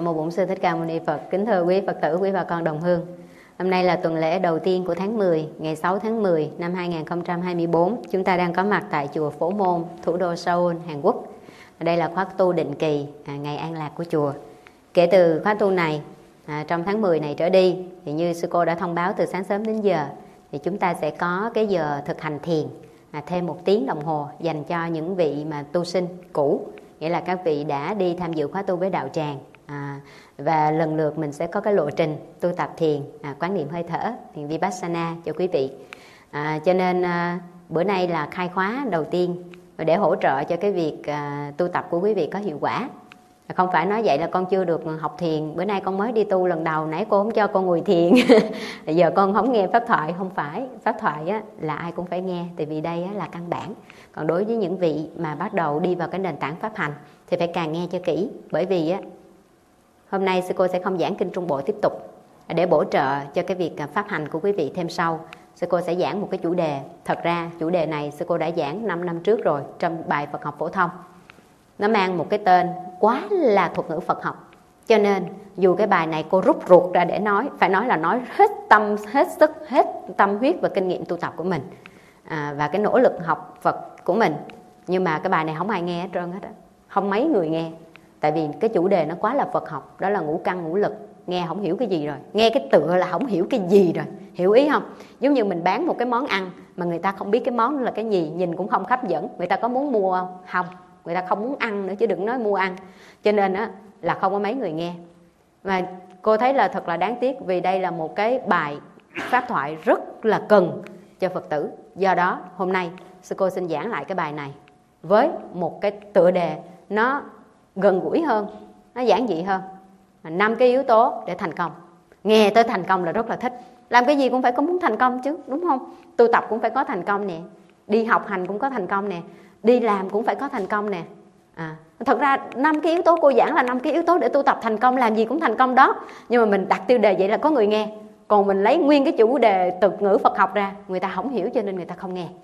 Mô Bổn Sư Thích Ca Mâu Ni Phật. Kính thưa quý Phật tử, quý bà con đồng hương. Hôm nay là tuần lễ đầu tiên của tháng 10, ngày 6 tháng 10 năm 2024. Chúng ta đang có mặt tại chùa Phổ Môn, thủ đô Seoul, Hàn Quốc. Đây là khóa tu định kỳ, ngày an lạc của chùa. Kể từ khóa tu này, trong tháng 10 này trở đi, thì như sư cô đã thông báo từ sáng sớm đến giờ, thì chúng ta sẽ có cái giờ thực hành thiền, thêm 1 tiếng đồng hồ dành cho những vị mà tu sinh cũ, nghĩa là các vị đã đi tham dự khóa tu với đạo tràng. Và lần lượt mình sẽ có cái lộ trình tu tập thiền, quán niệm hơi thở, thiền Vipassana cho quý vị. Cho nên bữa nay là khai khóa đầu tiên để hỗ trợ cho cái việc tu tập của quý vị có hiệu quả. Không phải nói vậy là con chưa được học thiền, bữa nay con mới đi tu lần đầu, nãy cô không cho con ngồi thiền giờ con không nghe pháp thoại. Không phải, pháp thoại á, là ai cũng phải nghe, tại vì đây á, là căn bản. Còn đối với những vị mà bắt đầu đi vào cái nền tảng pháp hành thì phải càng nghe cho kỹ. Bởi vì á, hôm nay sư cô sẽ không giảng kinh Trung Bộ tiếp tục, để bổ trợ cho cái việc pháp hành của quý vị thêm sau. Sư cô sẽ giảng một cái chủ đề. Thật ra chủ đề này sư cô đã giảng 5 năm trước rồi trong bài Phật học phổ thông. Nó mang một cái tên quá là thuật ngữ Phật học, cho nên dù cái bài này cô rút ruột ra để nói, phải nói là nói hết tâm, hết sức, hết tâm huyết và kinh nghiệm tu tập của mình, và cái nỗ lực học Phật của mình. Nhưng mà cái bài này không ai nghe hết trơn hết á, không mấy người nghe. Tại vì cái chủ đề nó quá là Phật học, đó là ngũ căn ngũ lực. Nghe không hiểu cái gì rồi, nghe cái tựa là không hiểu cái gì rồi, hiểu ý không? Giống như mình bán một cái món ăn mà người ta không biết cái món đó là cái gì, nhìn cũng không hấp dẫn, người ta có muốn mua không? Không, người ta không muốn ăn nữa chứ đừng nói mua ăn. Cho nên á, là không có mấy người nghe. Mà cô thấy là thật là đáng tiếc, vì đây là một cái bài pháp thoại rất là cần cho Phật tử. Do đó hôm nay sư cô xin giảng lại cái bài này với một cái tựa đề nó gần gũi hơn, nó giản dị hơn. 5 cái yếu tố để thành công. Nghe tới thành công là rất là thích. Làm cái gì cũng phải có muốn thành công chứ, đúng không? Tu tập cũng phải có thành công nè, đi học hành cũng có thành công nè, đi làm cũng phải có thành công nè. Thật ra 5 cái yếu tố cô giảng là 5 cái yếu tố để tu tập thành công, làm gì cũng thành công đó. Nhưng mà mình đặt tiêu đề vậy là có người nghe. Còn mình lấy nguyên cái chủ đề từ ngữ Phật học ra, người ta không hiểu cho nên người ta không nghe.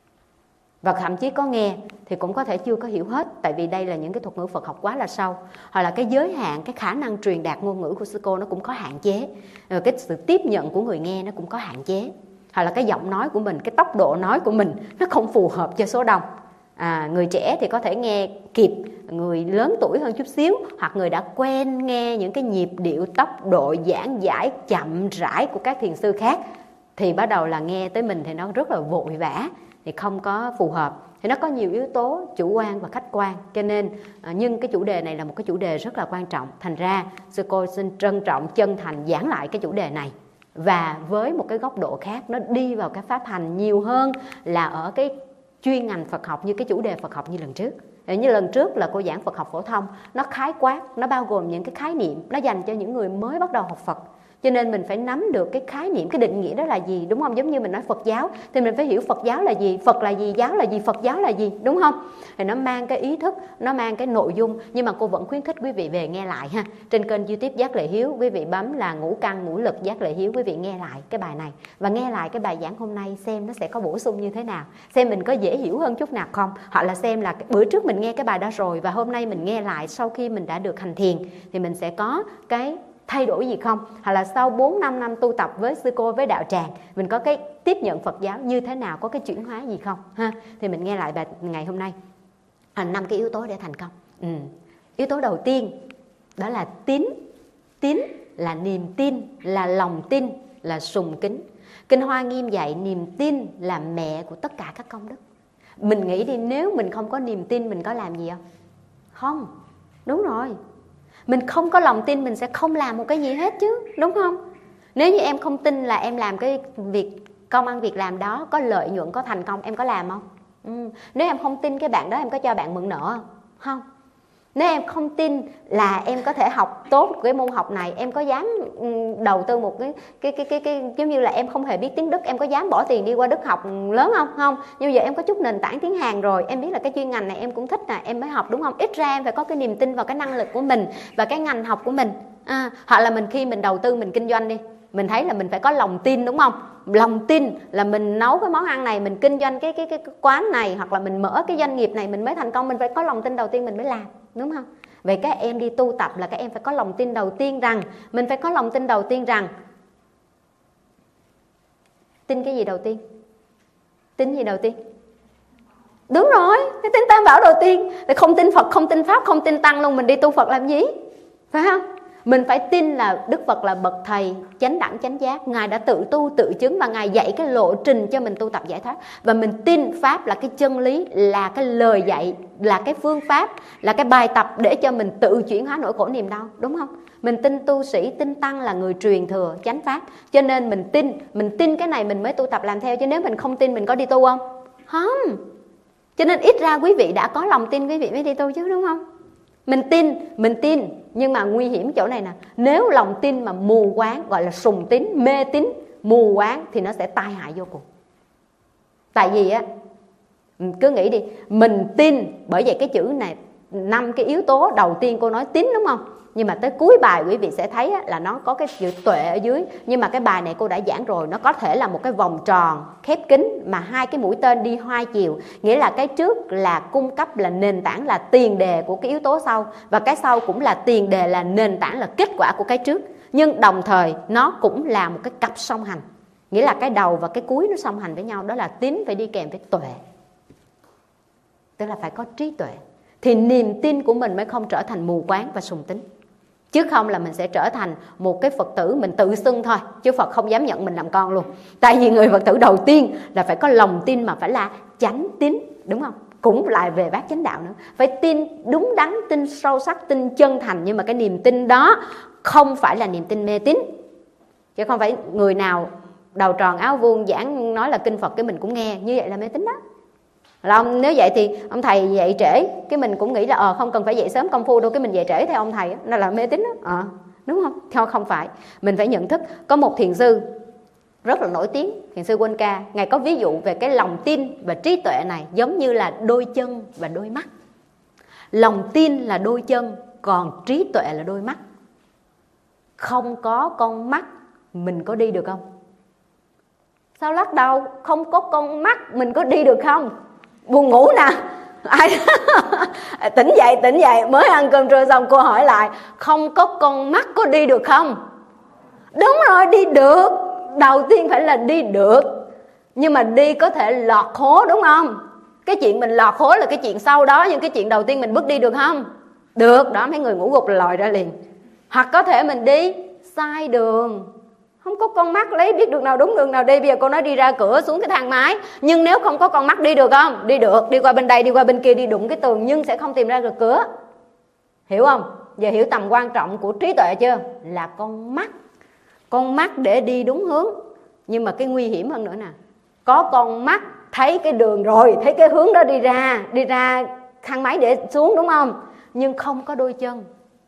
Và thậm chí có nghe thì cũng có thể chưa có hiểu hết, tại vì đây là những cái thuật ngữ Phật học quá là sâu, hoặc là cái giới hạn, cái khả năng truyền đạt ngôn ngữ của sư cô nó cũng có hạn chế, rồi cái sự tiếp nhận của người nghe nó cũng có hạn chế, hoặc là cái giọng nói của mình, cái tốc độ nói của mình nó không phù hợp cho số đông. Người trẻ thì có thể nghe kịp, người lớn tuổi hơn chút xíu, hoặc người đã quen nghe những cái nhịp điệu, tốc độ giảng giải chậm rãi của các thiền sư khác, thì bắt đầu là nghe tới mình thì nó rất là vội vã, thì không có phù hợp. Thì nó có nhiều yếu tố chủ quan và khách quan, cho nên nhưng cái chủ đề này là một cái chủ đề rất là quan trọng. Thành ra sư cô xin trân trọng, chân thành giảng lại cái chủ đề này, và với một cái góc độ khác, nó đi vào cái pháp hành nhiều hơn là ở cái chuyên ngành Phật học như cái chủ đề Phật học như lần trước. Như lần trước là cô giảng Phật học phổ thông, nó khái quát, nó bao gồm những cái khái niệm, nó dành cho những người mới bắt đầu học Phật. Cho nên mình phải nắm được cái khái niệm, cái định nghĩa đó là gì, đúng không? Giống như mình nói Phật giáo thì mình phải hiểu Phật giáo là gì, Phật là gì, giáo là gì, Phật giáo là gì, đúng không? Thì nó mang cái ý thức, nó mang cái nội dung. Nhưng mà cô vẫn khuyến khích quý vị về nghe lại ha. Trên kênh YouTube Giác Lệ Hiếu, quý vị bấm là ngũ căn ngũ lực Giác Lệ Hiếu, quý vị nghe lại cái bài này và nghe lại cái bài giảng hôm nay, xem nó sẽ có bổ sung như thế nào, xem mình có dễ hiểu hơn chút nào không, hoặc là xem là bữa trước mình nghe cái bài đó rồi và hôm nay mình nghe lại sau khi mình đã được hành thiền thì mình sẽ có cái thay đổi gì không, hoặc là sau 4-5 năm tu tập với sư cô, với đạo tràng, mình có cái tiếp nhận Phật giáo như thế nào, có cái chuyển hóa gì không ha. Thì mình nghe lại bài ngày hôm nay 5 cái yếu tố để thành công. Yếu tố đầu tiên đó là tín. Tín là niềm tin, là lòng tin, là sùng kính. Kinh Hoa Nghiêm dạy niềm tin là mẹ của tất cả các công đức. Mình nghĩ đi, nếu mình không có niềm tin mình có làm gì không? Không, đúng rồi. Mình không có lòng tin mình sẽ không làm một cái gì hết chứ, đúng không? Nếu như em không tin là em làm cái việc công ăn việc làm đó có lợi nhuận, có thành công, em có làm không? Nếu em không tin cái bạn đó, em có cho bạn mượn nợ không? Không. Nếu em không tin là em có thể học tốt cái môn học này, em có dám đầu tư một cái giống như là em không hề biết tiếng Đức, em có dám bỏ tiền đi qua Đức học lớn không? Không. Như giờ em có chút nền tảng tiếng Hàn rồi, em biết là cái chuyên ngành này em cũng thích nè, em mới học, đúng không? Ít ra em phải có cái niềm tin vào cái năng lực của mình và cái ngành học của mình. Hoặc là khi mình đầu tư, mình kinh doanh đi, mình thấy là mình phải có lòng tin, đúng không? Lòng tin là mình nấu cái món ăn này, mình kinh doanh cái quán này, hoặc là mình mở cái doanh nghiệp này mình mới thành công, mình phải có lòng tin đầu tiên mình mới làm, đúng không? Vậy các em đi tu tập là các em phải có lòng tin đầu tiên rằng, mình phải có lòng tin đầu tiên rằng, tin cái gì đầu tiên? Tin gì đầu tiên? Đúng rồi, cái tin Tam Bảo đầu tiên. Thì không tin Phật, không tin Pháp, không tin Tăng luôn, mình đi tu Phật làm gì? Phải không? Mình phải tin là Đức Phật là bậc thầy chánh đẳng chánh giác, Ngài đã tự tu tự chứng và Ngài dạy cái lộ trình cho mình tu tập giải thoát. Và mình tin Pháp là cái chân lý, là cái lời dạy, là cái phương pháp, là cái bài tập để cho mình tự chuyển hóa nỗi khổ niềm đau, đúng không? Mình tin tu sĩ, tin Tăng là người truyền thừa chánh Pháp, cho nên mình tin cái này mình mới tu tập làm theo. Chứ nếu mình không tin mình có đi tu không? Không. Cho nên ít ra quý vị đã có lòng tin quý vị mới đi tu chứ, đúng không? Mình tin, nhưng mà nguy hiểm chỗ này nè. Nếu lòng tin mà mù quáng, gọi là sùng tín, mê tín, mù quáng thì nó sẽ tai hại vô cùng. Tại vì á, cứ nghĩ đi, mình tin, bởi vậy cái chữ này 5 cái yếu tố đầu tiên cô nói tín, đúng không? Nhưng mà tới cuối bài quý vị sẽ thấy là nó có cái chữ tuệ ở dưới. Nhưng mà cái bài này cô đã giảng rồi, nó có thể là một cái vòng tròn khép kín mà 2 cái mũi tên đi hai chiều. Nghĩa là cái trước là cung cấp, là nền tảng, là tiền đề của cái yếu tố sau, và cái sau cũng là tiền đề, là nền tảng, là kết quả của cái trước. Nhưng đồng thời nó cũng là một cái cặp song hành. Nghĩa là cái đầu và cái cuối nó song hành với nhau. Đó là tín phải đi kèm với tuệ, tức là phải có trí tuệ, thì niềm tin của mình mới không trở thành mù quáng và sùng tín. Chứ không là mình sẽ trở thành một cái Phật tử mình tự xưng thôi, chứ Phật không dám nhận mình làm con luôn. Tại vì người Phật tử đầu tiên là phải có lòng tin, mà phải là chánh tín, đúng không? Cũng lại về bát chánh đạo nữa. Phải tin đúng đắn, tin sâu sắc, tin chân thành. Nhưng mà cái niềm tin đó không phải là niềm tin mê tín. Chứ không phải người nào đầu tròn áo vuông giảng nói là kinh Phật cái mình cũng nghe, như vậy là mê tín đó. Là ông, nếu vậy thì ông thầy dậy trễ, cái mình cũng nghĩ là không cần phải dậy sớm công phu đâu, cái mình dậy trễ theo ông thầy, nó là mê tín đó. Đúng không? Không phải. Mình phải nhận thức. Có một thiền sư rất là nổi tiếng, thiền sư Quên Ca, ngài có ví dụ về cái lòng tin và trí tuệ này giống như là đôi chân và đôi mắt. Lòng tin là đôi chân, còn trí tuệ là đôi mắt. Không có con mắt mình có đi được không? Sao lắc đầu? Không có con mắt mình có đi được không? Buồn ngủ nè. Tỉnh dậy, mới ăn cơm trưa xong cô hỏi lại, không có con mắt có đi được không? Đúng rồi, đi được. Đầu tiên phải là đi được. Nhưng mà đi có thể lọt hố, đúng không? Cái chuyện mình lọt hố là cái chuyện sau đó, nhưng cái chuyện đầu tiên mình bước đi được không? Được. Đó, mấy người ngủ gục là lòi ra liền. Hoặc có thể mình đi sai đường, không có con mắt lấy biết đường nào đúng đường nào đi. Bây giờ cô nói đi ra cửa xuống cái thang máy, nhưng nếu không có con mắt đi được không? Đi được. Đi qua bên đây, đi qua bên kia, đi đụng cái tường, nhưng sẽ không tìm ra được cửa. Hiểu không? Giờ hiểu tầm quan trọng của trí tuệ chưa? Là con mắt. Con mắt để đi đúng hướng. Nhưng mà cái nguy hiểm hơn nữa nè, có con mắt thấy cái đường rồi, thấy cái hướng đó đi ra thang máy để xuống, đúng không? Nhưng không có đôi chân,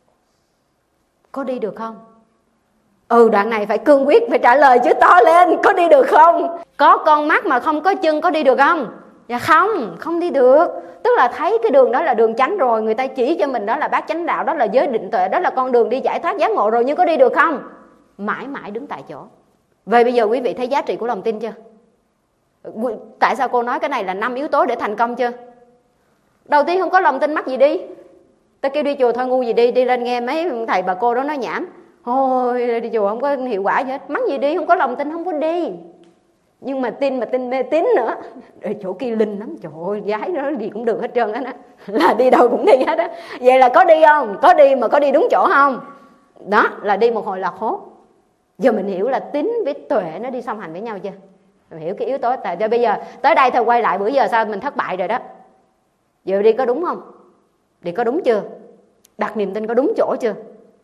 có đi được không? Đoạn này phải cương quyết, phải trả lời chứ to lên, có đi được không? Có con mắt mà không có chân có đi được không? Dạ không đi được. Tức là thấy cái đường đó là đường chánh rồi, người ta chỉ cho mình đó là bát chánh đạo, đó là giới định tuệ, đó là con đường đi giải thoát giác ngộ rồi, nhưng có đi được không? Mãi mãi đứng tại chỗ. Vậy bây giờ quý vị thấy giá trị của lòng tin chưa? Tại sao cô nói cái này là 5 yếu tố để thành công chưa? Đầu tiên không có lòng tin mắc gì đi. Ta kêu đi chùa thôi ngu gì đi lên nghe mấy thầy bà cô đó nói nhảm. Thôi đi chùa không có hiệu quả gì hết. Mắc gì đi, không có lòng tin không có đi. Nhưng mà tin mê tín nữa. Ở chỗ kia linh lắm, trời ơi, gái nó gì cũng được hết trơn á. Là đi đâu cũng đi hết á. Vậy là có đi không? Có đi, mà có đi đúng chỗ không? Đó là đi một hồi là khố. Giờ mình hiểu là tín với tuệ nó đi song hành với nhau chưa? Mình hiểu cái yếu tố. Tại bây giờ tới đây thôi, quay lại bữa giờ sao mình thất bại rồi đó. Giờ đi có đúng không? Đi có đúng chưa? Đặt niềm tin có đúng chỗ chưa?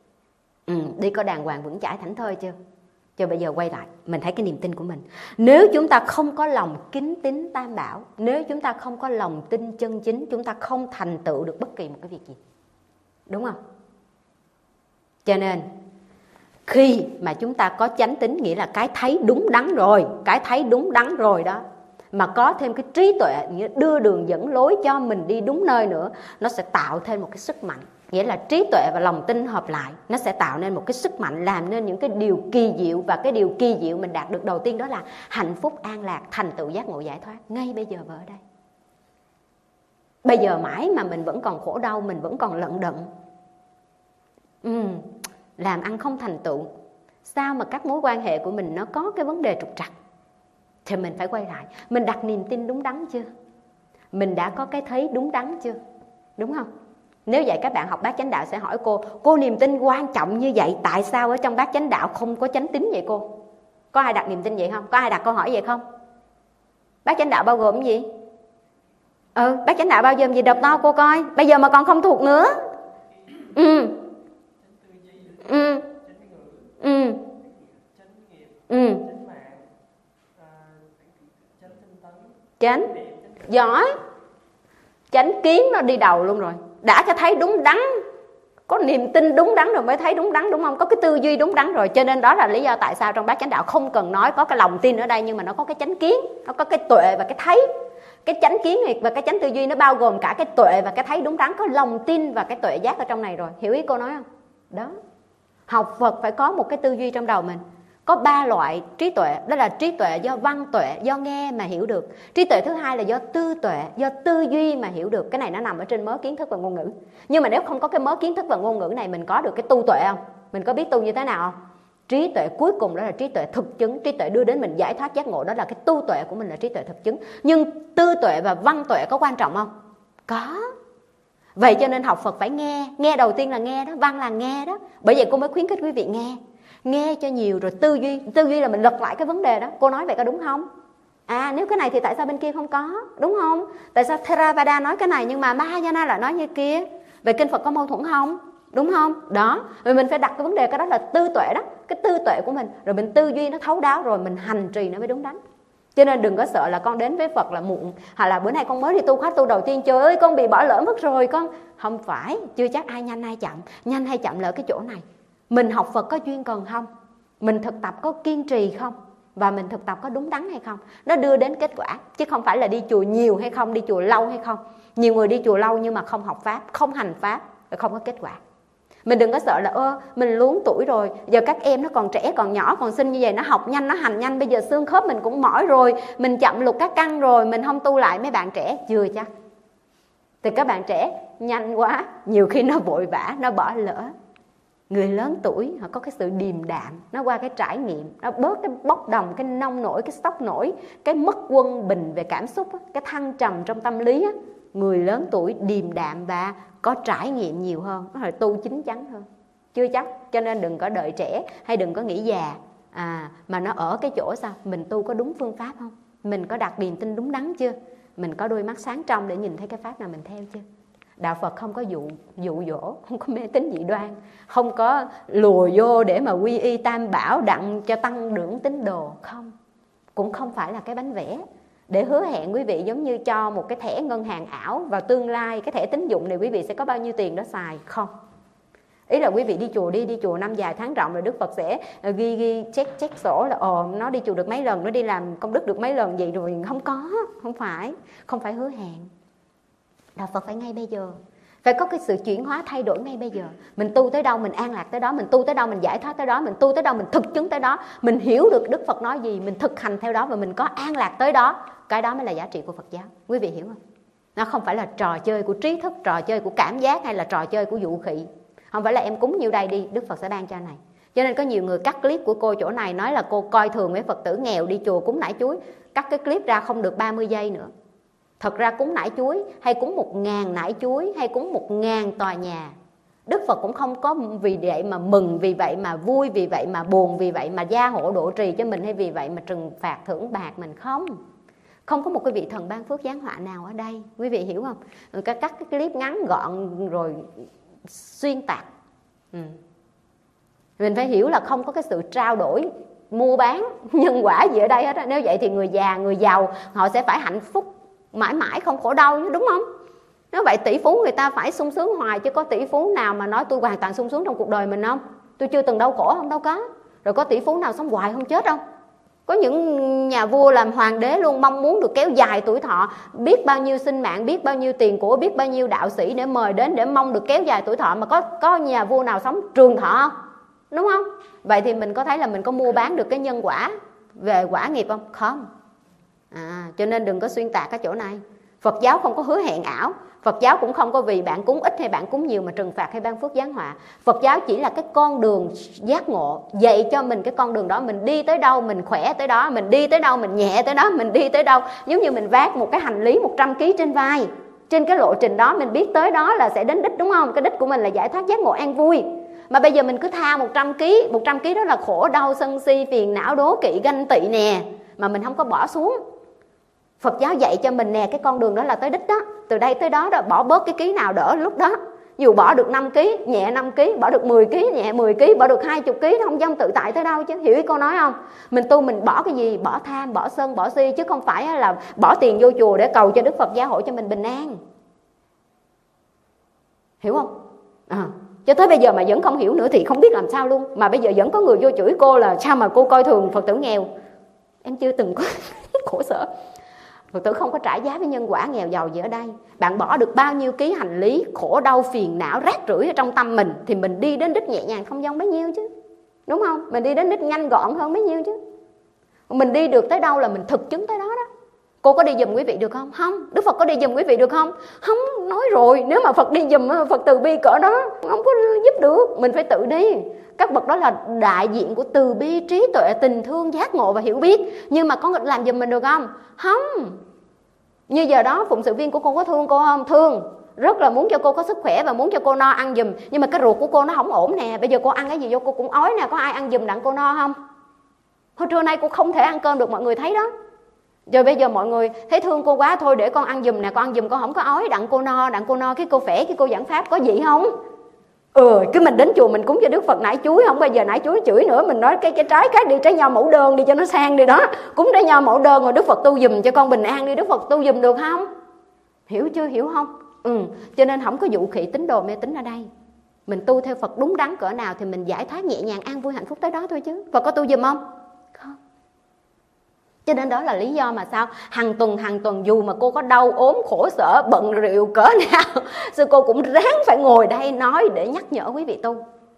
Đi có đàng hoàng vững chãi thảnh thơi chưa? Cho bây giờ quay lại, mình thấy cái niềm tin của mình. Nếu chúng ta không có lòng kính tín Tam Bảo, nếu chúng ta không có lòng tin chân chính, chúng ta không thành tựu được bất kỳ một cái việc gì. Đúng không? Cho nên khi mà chúng ta có chánh tín, nghĩa là cái thấy đúng đắn rồi, cái thấy đúng đắn rồi đó, mà có thêm cái trí tuệ, nghĩa đưa đường dẫn lối cho mình đi đúng nơi nữa, nó sẽ tạo thêm một cái sức mạnh. Nghĩa là trí tuệ và lòng tin hợp lại, nó sẽ tạo nên một cái sức mạnh, làm nên những cái điều kỳ diệu. Và cái điều kỳ diệu mình đạt được đầu tiên đó là hạnh phúc an lạc, thành tựu giác ngộ giải thoát ngay bây giờ và ở đây. Bây giờ mãi mà mình vẫn còn khổ đau, mình vẫn còn lận đận, làm ăn không thành tựu, sao mà các mối quan hệ của mình nó có cái vấn đề trục trặc, thì mình phải quay lại. Mình đặt niềm tin đúng đắn chưa? Mình đã có cái thấy đúng đắn chưa? Đúng không? Nếu vậy các bạn học bát chánh đạo sẽ hỏi cô niềm tin quan trọng như vậy, tại sao ở trong bát chánh đạo không có chánh tín vậy cô? Có ai đặt niềm tin vậy không? Có ai đặt câu hỏi vậy không? Bát chánh đạo bao gồm gì? Bát chánh đạo bao gồm gì? Đọc to cô coi. Bây giờ mà còn không thuộc nữa. Chánh giỏi. Chánh kiến nó đi đầu luôn rồi. Đã cho thấy đúng đắn, có niềm tin đúng đắn rồi mới thấy đúng đắn, đúng không? Có cái tư duy đúng đắn rồi. Cho nên đó là lý do tại sao trong bát chánh đạo không cần nói có cái lòng tin ở đây, nhưng mà nó có cái chánh kiến, nó có cái tuệ và cái thấy. Cái chánh kiến này và cái chánh tư duy nó bao gồm cả cái tuệ và cái thấy đúng đắn, có lòng tin và cái tuệ giác ở trong này rồi. Hiểu ý cô nói không? Đó. Học Phật phải có một cái tư duy trong đầu mình. Có 3 loại trí tuệ, đó là trí tuệ do văn tuệ, do nghe mà hiểu được. Trí tuệ thứ hai là do tư tuệ, do tư duy mà hiểu được. Cái này nó nằm ở trên mớ kiến thức và ngôn ngữ. Nhưng mà nếu không có cái mớ kiến thức và ngôn ngữ này, mình có được cái tu tuệ không? Mình có biết tu như thế nào không? Trí tuệ cuối cùng đó là trí tuệ thực chứng, trí tuệ đưa đến mình giải thoát giác ngộ, đó là cái tu tuệ của mình là trí tuệ thực chứng. Nhưng tư tuệ và văn tuệ có quan trọng không? Có. Vậy cho nên học Phật phải nghe. Nghe đầu tiên là nghe đó, văn là nghe đó. Bởi vậy cô mới khuyến khích quý vị nghe cho nhiều, rồi tư duy là mình lật lại cái vấn đề đó. Cô nói vậy có đúng không? Nếu cái này thì tại sao bên kia không có, đúng không? Tại sao Theravada nói cái này nhưng mà Mahayana lại nói như kia? Vậy kinh Phật có mâu thuẫn không? Đúng không? Đó, rồi mình phải đặt cái vấn đề, cái đó là tư tuệ đó, cái tư tuệ của mình. Rồi mình tư duy nó thấu đáo, rồi mình hành trì nó mới đúng đắn. Cho nên đừng có sợ là con đến với Phật là muộn, hoặc là bữa nay con mới đi tu khóa tu đầu tiên, trời ơi con bị bỏ lỡ mất rồi con. Không phải, chưa chắc ai nhanh ai chậm. Nhanh hay chậm là ở cái chỗ này. Mình học Phật có duyên cần không? Mình thực tập có kiên trì không? Và mình thực tập có đúng đắn hay không? Nó đưa đến kết quả, chứ không phải là đi chùa nhiều hay không, đi chùa lâu hay không. Nhiều người đi chùa lâu nhưng mà không học Pháp, không hành Pháp, không có kết quả. Mình đừng có sợ là mình luống tuổi rồi, giờ các em nó còn trẻ, còn nhỏ, còn xinh như vậy, nó học nhanh, nó hành nhanh, bây giờ xương khớp mình cũng mỏi rồi, mình chậm lục các căn rồi, mình không tu lại. Mấy bạn trẻ chưa chắc. Thì các bạn trẻ nhanh quá, nhiều khi nó vội vã, nó bỏ lỡ. Người lớn tuổi họ có cái sự điềm đạm, nó qua cái trải nghiệm, nó bớt cái bốc đồng, cái nông nổi, cái sốc nổi, cái mất quân bình về cảm xúc, cái thăng trầm trong tâm lý. Người lớn tuổi điềm đạm và có trải nghiệm nhiều hơn, nó phải tu chín chắn hơn. Chưa chắc. Cho nên đừng có đợi trẻ, hay đừng có nghĩ già. Mà nó ở cái chỗ sao? Mình tu có đúng phương pháp không? Mình có đặt niềm tin đúng đắn chưa? Mình có đôi mắt sáng trong để nhìn thấy cái pháp nào mình theo chưa? Đạo Phật không có dụ dỗ, không có mê tín dị đoan, không có lùa vô để mà quy y tam bảo đặng cho tăng trưởng tín đồ. Không. Cũng không phải là cái bánh vẽ để hứa hẹn quý vị giống như cho một cái thẻ ngân hàng ảo vào tương lai, cái thẻ tín dụng này quý vị sẽ có bao nhiêu tiền đó xài. Không. Ý là quý vị đi chùa năm dài tháng rộng rồi Đức Phật sẽ ghi check sổ là nó đi chùa được mấy lần, nó đi làm công đức được mấy lần vậy rồi. Không phải hứa hẹn. Đạo Phật phải ngay bây giờ, phải có cái sự chuyển hóa thay đổi ngay bây giờ. Mình tu tới đâu mình an lạc tới đó, mình tu tới đâu mình giải thoát tới đó, mình tu tới đâu mình thực chứng tới đó, mình hiểu được Đức Phật nói gì, mình thực hành theo đó và mình có an lạc tới đó. Cái đó mới là giá trị của Phật giáo. Quý vị hiểu không? Nó không phải là trò chơi của trí thức, trò chơi của cảm giác, hay là trò chơi của dụ khị. Không phải là em cúng nhiêu đây đi, Đức Phật sẽ ban cho này. Cho nên có nhiều người cắt clip của cô chỗ này nói là cô coi thường mấy Phật tử nghèo đi chùa cúng nải chuối. Cắt cái clip ra không được 30 giây nữa. Thật ra cúng nải chuối, hay cúng 1000 nải chuối, hay cúng 1000 tòa nhà, Đức Phật cũng không có vì vậy mà mừng, vì vậy mà vui, vì vậy mà buồn, vì vậy mà gia hộ độ trì cho mình, hay vì vậy mà trừng phạt thưởng bạc mình. Không có một cái vị thần ban phước giáng họa nào ở đây. Quý vị hiểu không? Cắt cái clip ngắn gọn rồi xuyên tạc. Mình phải hiểu là không có cái sự trao đổi, mua bán, nhân quả gì ở đây hết. Nếu vậy thì người già, người giàu họ sẽ phải hạnh phúc mãi mãi không khổ đau, đúng không? Nếu vậy tỷ phú người ta phải sung sướng hoài, chứ có tỷ phú nào mà nói tôi hoàn toàn sung sướng trong cuộc đời mình không? Tôi chưa từng đau khổ không? Đâu có. Rồi có tỷ phú nào sống hoài không chết không? Có những nhà vua làm hoàng đế luôn mong muốn được kéo dài tuổi thọ, biết bao nhiêu sinh mạng, biết bao nhiêu tiền của, biết bao nhiêu đạo sĩ để mời đến để mong được kéo dài tuổi thọ, mà có nhà vua nào sống trường thọ không? Đúng không? Vậy thì mình có thấy là mình có mua bán được cái nhân quả về quả nghiệp không? Không. Cho nên đừng có xuyên tạc cái chỗ này. Phật giáo không có hứa hẹn ảo. Phật giáo cũng không có vì bạn cúng ít hay bạn cúng nhiều mà trừng phạt hay ban phước giáng họa. Phật giáo chỉ là cái con đường giác ngộ, dạy cho mình cái con đường đó, mình đi tới đâu mình khỏe tới đó, mình đi tới đâu mình nhẹ tới đó, mình đi tới đâu giống như mình vác một cái hành lý 100 kg trên vai. Trên cái lộ trình đó mình biết tới đó là sẽ đến đích, đúng không? Cái đích của mình là giải thoát giác ngộ an vui. Mà bây giờ mình cứ tha 100 kg, 100 kg đó là khổ đau sân si phiền não đố kỵ ganh tị nè, mà mình không có bỏ xuống. Phật giáo dạy cho mình nè, cái con đường đó là tới đích đó, từ đây tới đó đó, bỏ bớt cái ký nào đỡ lúc đó. Dù bỏ được 5 kg, nhẹ 5 kg, bỏ được 10 kg, nhẹ 10 kg, bỏ được 20 kg, không dám tự tại tới đâu chứ. Hiểu ý cô nói không? Mình tu mình bỏ cái gì? Bỏ tham, bỏ sân, bỏ si, chứ không phải là bỏ tiền vô chùa để cầu cho Đức Phật gia hộ cho mình bình an. Hiểu không? Cho tới bây giờ mà vẫn không hiểu nữa thì không biết làm sao luôn. Mà bây giờ vẫn có người vô chửi cô là sao mà cô coi thường Phật tử nghèo. Em chưa từng có khổ sở. Phật tử không có trả giá với nhân quả nghèo giàu gì ở đây. Bạn bỏ được bao nhiêu ký hành lý khổ đau phiền não rác rưởi ở trong tâm mình thì mình đi đến đích nhẹ nhàng thông dong bấy nhiêu chứ, đúng không? Mình đi đến đích nhanh gọn hơn bấy nhiêu chứ. Mình đi được tới đâu là mình thực chứng tới đó đó. Cô có đi giùm quý vị được không? Không. Đức Phật có đi giùm quý vị được không? Không. Nói rồi, nếu mà Phật đi giùm, Phật từ bi cỡ đó không có giúp được, mình phải tự đi. Các bậc đó là đại diện của từ bi, trí tuệ, tình thương, giác ngộ và hiểu biết. Nhưng mà có làm giùm mình được không? Không. Như giờ đó phụng sự viên của cô có thương cô không? Thương. Rất là muốn cho cô có sức khỏe và muốn cho cô no ăn giùm. Nhưng mà cái ruột của cô nó không ổn nè. Bây giờ cô ăn cái gì vô cô cũng ói nè. Có ai ăn giùm đặng cô no không? Hồi trưa nay cô không thể ăn cơm được, mọi người thấy đó. Rồi bây giờ mọi người thấy thương cô quá, thôi để con ăn giùm nè, con ăn giùm con không có ói, đặng cô no, cái cô khỏe, cái cô giảng pháp, có gì không? Cứ mình đến chùa mình cúng cho Đức Phật nải chuối, không bao giờ nải chuối chửi nữa, mình nói cái trái khác đi, trái nho mẫu đơn đi cho nó sang đi đó, cúng trái nho mẫu đơn rồi Đức Phật tu giùm cho con bình an đi, Đức Phật tu giùm được không? Hiểu chưa, hiểu không? Cho nên không có dụ khị tín đồ mê tín ở đây. Mình tu theo Phật đúng đắn cỡ nào thì mình giải thoát nhẹ nhàng an vui hạnh phúc tới đó thôi chứ. Phật có tu giùm không? Không. Cho nên đó là lý do mà sao hàng tuần dù mà cô có đau ốm khổ sở bận rượu cỡ nào sư cô cũng ráng phải ngồi đây nói để nhắc nhở quý vị tu.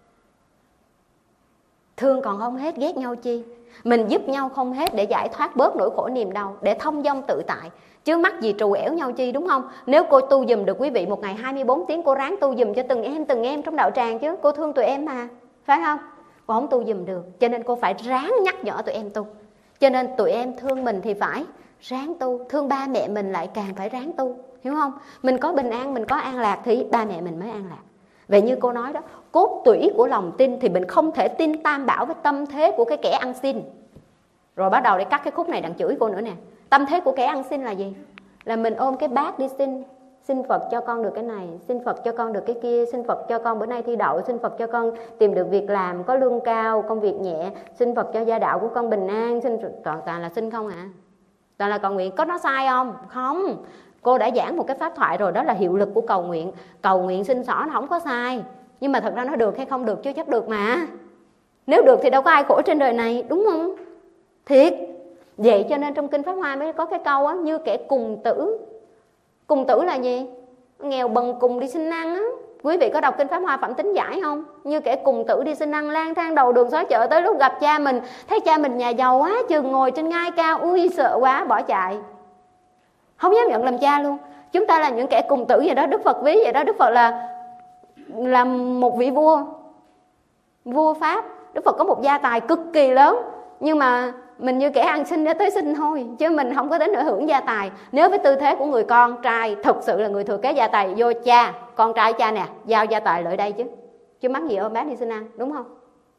Thương còn không hết, ghét nhau chi. Mình giúp nhau không hết để giải thoát bớt nỗi khổ niềm đau, để thông dong tự tại, chứ mắc gì trù ẻo nhau chi, đúng không? Nếu cô tu giùm được quý vị một ngày 24 tiếng, cô ráng tu giùm cho từng em trong đạo tràng chứ. Cô thương tụi em mà, phải không? Cô không tu giùm được, cho nên cô phải ráng nhắc nhở tụi em tu. Cho nên tụi em thương mình thì phải ráng tu, thương ba mẹ mình lại càng phải ráng tu, hiểu không? Mình có bình an, mình có an lạc thì ba mẹ mình mới an lạc. Vậy như cô nói đó, cốt tủy của lòng tin thì mình không thể tin tam bảo với tâm thế của cái kẻ ăn xin. Rồi bắt đầu để cắt cái khúc này đặng chửi cô nữa nè. Tâm thế của kẻ ăn xin là gì? Là mình ôm cái bát đi xin Phật cho con được cái này, xin Phật cho con được cái kia, xin Phật cho con bữa nay thi đậu, xin Phật cho con tìm được việc làm có lương cao, công việc nhẹ, xin Phật cho gia đạo của con bình an, xin toàn là xin không à. Toàn là cầu nguyện. Có nó sai không? Không. Cô đã giảng một cái pháp thoại rồi, đó là hiệu lực của cầu nguyện. Cầu nguyện xin xỏ nó không có sai, nhưng mà thật ra nó được hay không được chưa chắc được mà. Nếu được thì đâu có ai khổ trên đời này, đúng không? Thiệt. Vậy cho nên trong Kinh Pháp Hoa mới có cái câu á, như kẻ cùng tử. Cùng tử là gì? Nghèo bần cùng đi xin ăn á. Quý vị có đọc Kinh Pháp Hoa Phẩm Tính Giải không? Như kẻ cùng tử đi xin ăn, lang thang đầu đường xó chợ, tới lúc gặp cha mình, thấy cha mình nhà giàu quá chừng, ngồi trên ngai cao, ui sợ quá bỏ chạy, không dám nhận làm cha luôn. Chúng ta là những kẻ cùng tử vậy đó. Đức Phật ví vậy đó. Đức Phật là một vị vua Pháp. Đức Phật có một gia tài cực kỳ lớn, nhưng mà mình như kẻ ăn xin để tới xin thôi, chứ mình không có đến nữa hưởng gia tài. Nếu với tư thế của người con trai thực sự là người thừa kế gia tài, vô cha, con trai cha nè, giao gia tài lại đây chứ mắc gì ôm bác đi xin ăn, đúng không?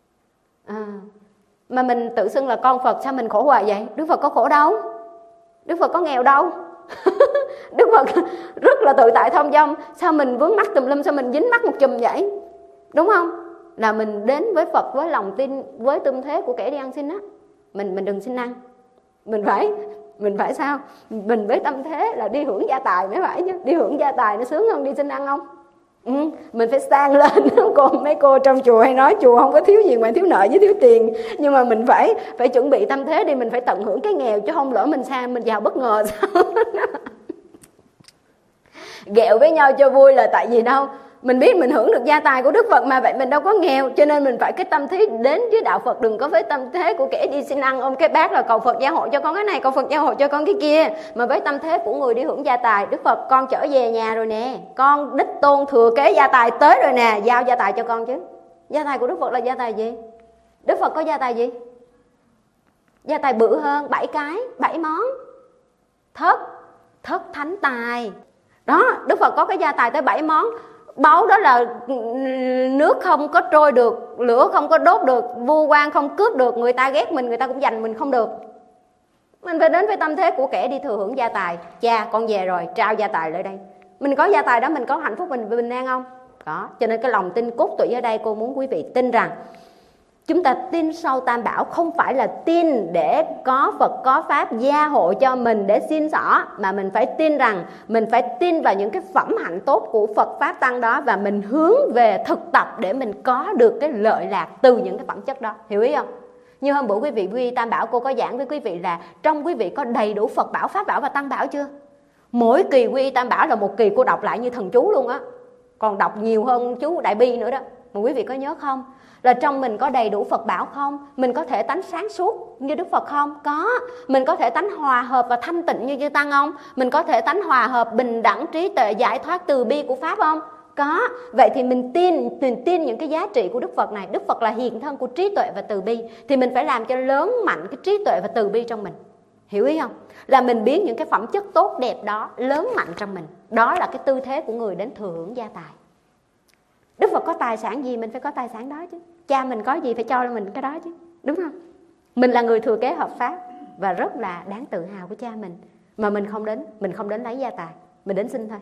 Mà mình tự xưng là con Phật, sao mình khổ hoài vậy? Đức Phật có khổ đâu, Đức Phật có nghèo đâu. Đức Phật rất là tự tại thông dong. Sao mình vướng mắc tùm lum, sao mình dính mắc một chùm vậy, đúng không? Là mình đến với Phật với lòng tin, với tâm thế của kẻ đi ăn xin á. Mình đừng xin ăn. Mình phải sao? Mình với tâm thế là đi hưởng gia tài mới phải chứ. Đi hưởng gia tài nó sướng hơn đi xin ăn không? Mình phải sang lên. Mấy cô trong chùa hay nói chùa không có thiếu gì ngoài thiếu nợ với thiếu tiền. Nhưng mà mình phải chuẩn bị tâm thế đi. Mình phải tận hưởng cái nghèo, chứ không lỡ mình sang mình giàu bất ngờ sao? Ghẹo với nhau cho vui là tại vì đâu? Mình biết mình hưởng được gia tài của Đức Phật mà, vậy mình đâu có nghèo. Cho nên mình phải cái tâm thế đến với đạo Phật, đừng có với tâm thế của kẻ đi xin ăn ôm cái bát là cầu Phật gia hộ cho con cái này, cầu Phật gia hộ cho con cái kia, mà với tâm thế của người đi hưởng gia tài. Đức Phật, con trở về nhà rồi nè, con đích tôn thừa kế gia tài tới rồi nè, giao gia tài cho con chứ. Gia tài của Đức Phật là gia tài gì? Đức Phật có gia tài gì? Gia tài bự hơn, 7 cái, 7 món. Thất thánh tài. Đó, Đức Phật có cái gia tài tới 7 món. Báu đó là nước không có trôi được, lửa không có đốt được, vua quan không cướp được, người ta ghét mình, người ta cũng giành mình không được. Mình phải đến với tâm thế của kẻ đi thừa hưởng gia tài. Cha, con về rồi, trao gia tài lại đây. Mình có gia tài đó, mình có hạnh phúc, mình bình an không? Có. Cho nên cái lòng tin cốt tủy ở đây cô muốn quý vị tin rằng chúng ta tin sâu Tam Bảo không phải là tin để có Phật có Pháp gia hộ cho mình để xin xỏ, mà mình phải tin rằng mình phải tin vào những cái phẩm hạnh tốt của Phật Pháp Tăng đó, và mình hướng về thực tập để mình có được cái lợi lạc từ những cái phẩm chất đó. Hiểu ý không? Như hôm bữa quý vị quy Tam Bảo, cô có giảng với quý vị là trong quý vị có đầy đủ Phật Bảo, Pháp Bảo và Tăng Bảo chưa? Mỗi kỳ quy Tam Bảo là một kỳ cô đọc lại như thần chú luôn á, còn đọc nhiều hơn chú Đại Bi nữa đó. Mà quý vị có nhớ không? Là trong mình có đầy đủ Phật Bảo không? Mình có thể tánh sáng suốt như Đức Phật không? Có. Mình có thể tánh hòa hợp và thanh tịnh như Chư Tăng không? Mình có thể tánh hòa hợp, bình đẳng, trí tuệ, giải thoát, từ bi của Pháp không? Có. Vậy thì mình tin những cái giá trị của Đức Phật này. Đức Phật là hiện thân của trí tuệ và từ bi, thì mình phải làm cho lớn mạnh cái trí tuệ và từ bi trong mình. Hiểu ý không? Là mình biến những cái phẩm chất tốt đẹp đó lớn mạnh trong mình. Đó là cái tư thế của người đến thừa hưởng gia tài. Đức Phật có tài sản gì mình phải có tài sản đó chứ. Cha mình có gì phải cho mình cái đó chứ, đúng không? Mình là người thừa kế hợp pháp và rất là đáng tự hào của cha mình, mà mình không đến lấy gia tài, mình đến xin thôi.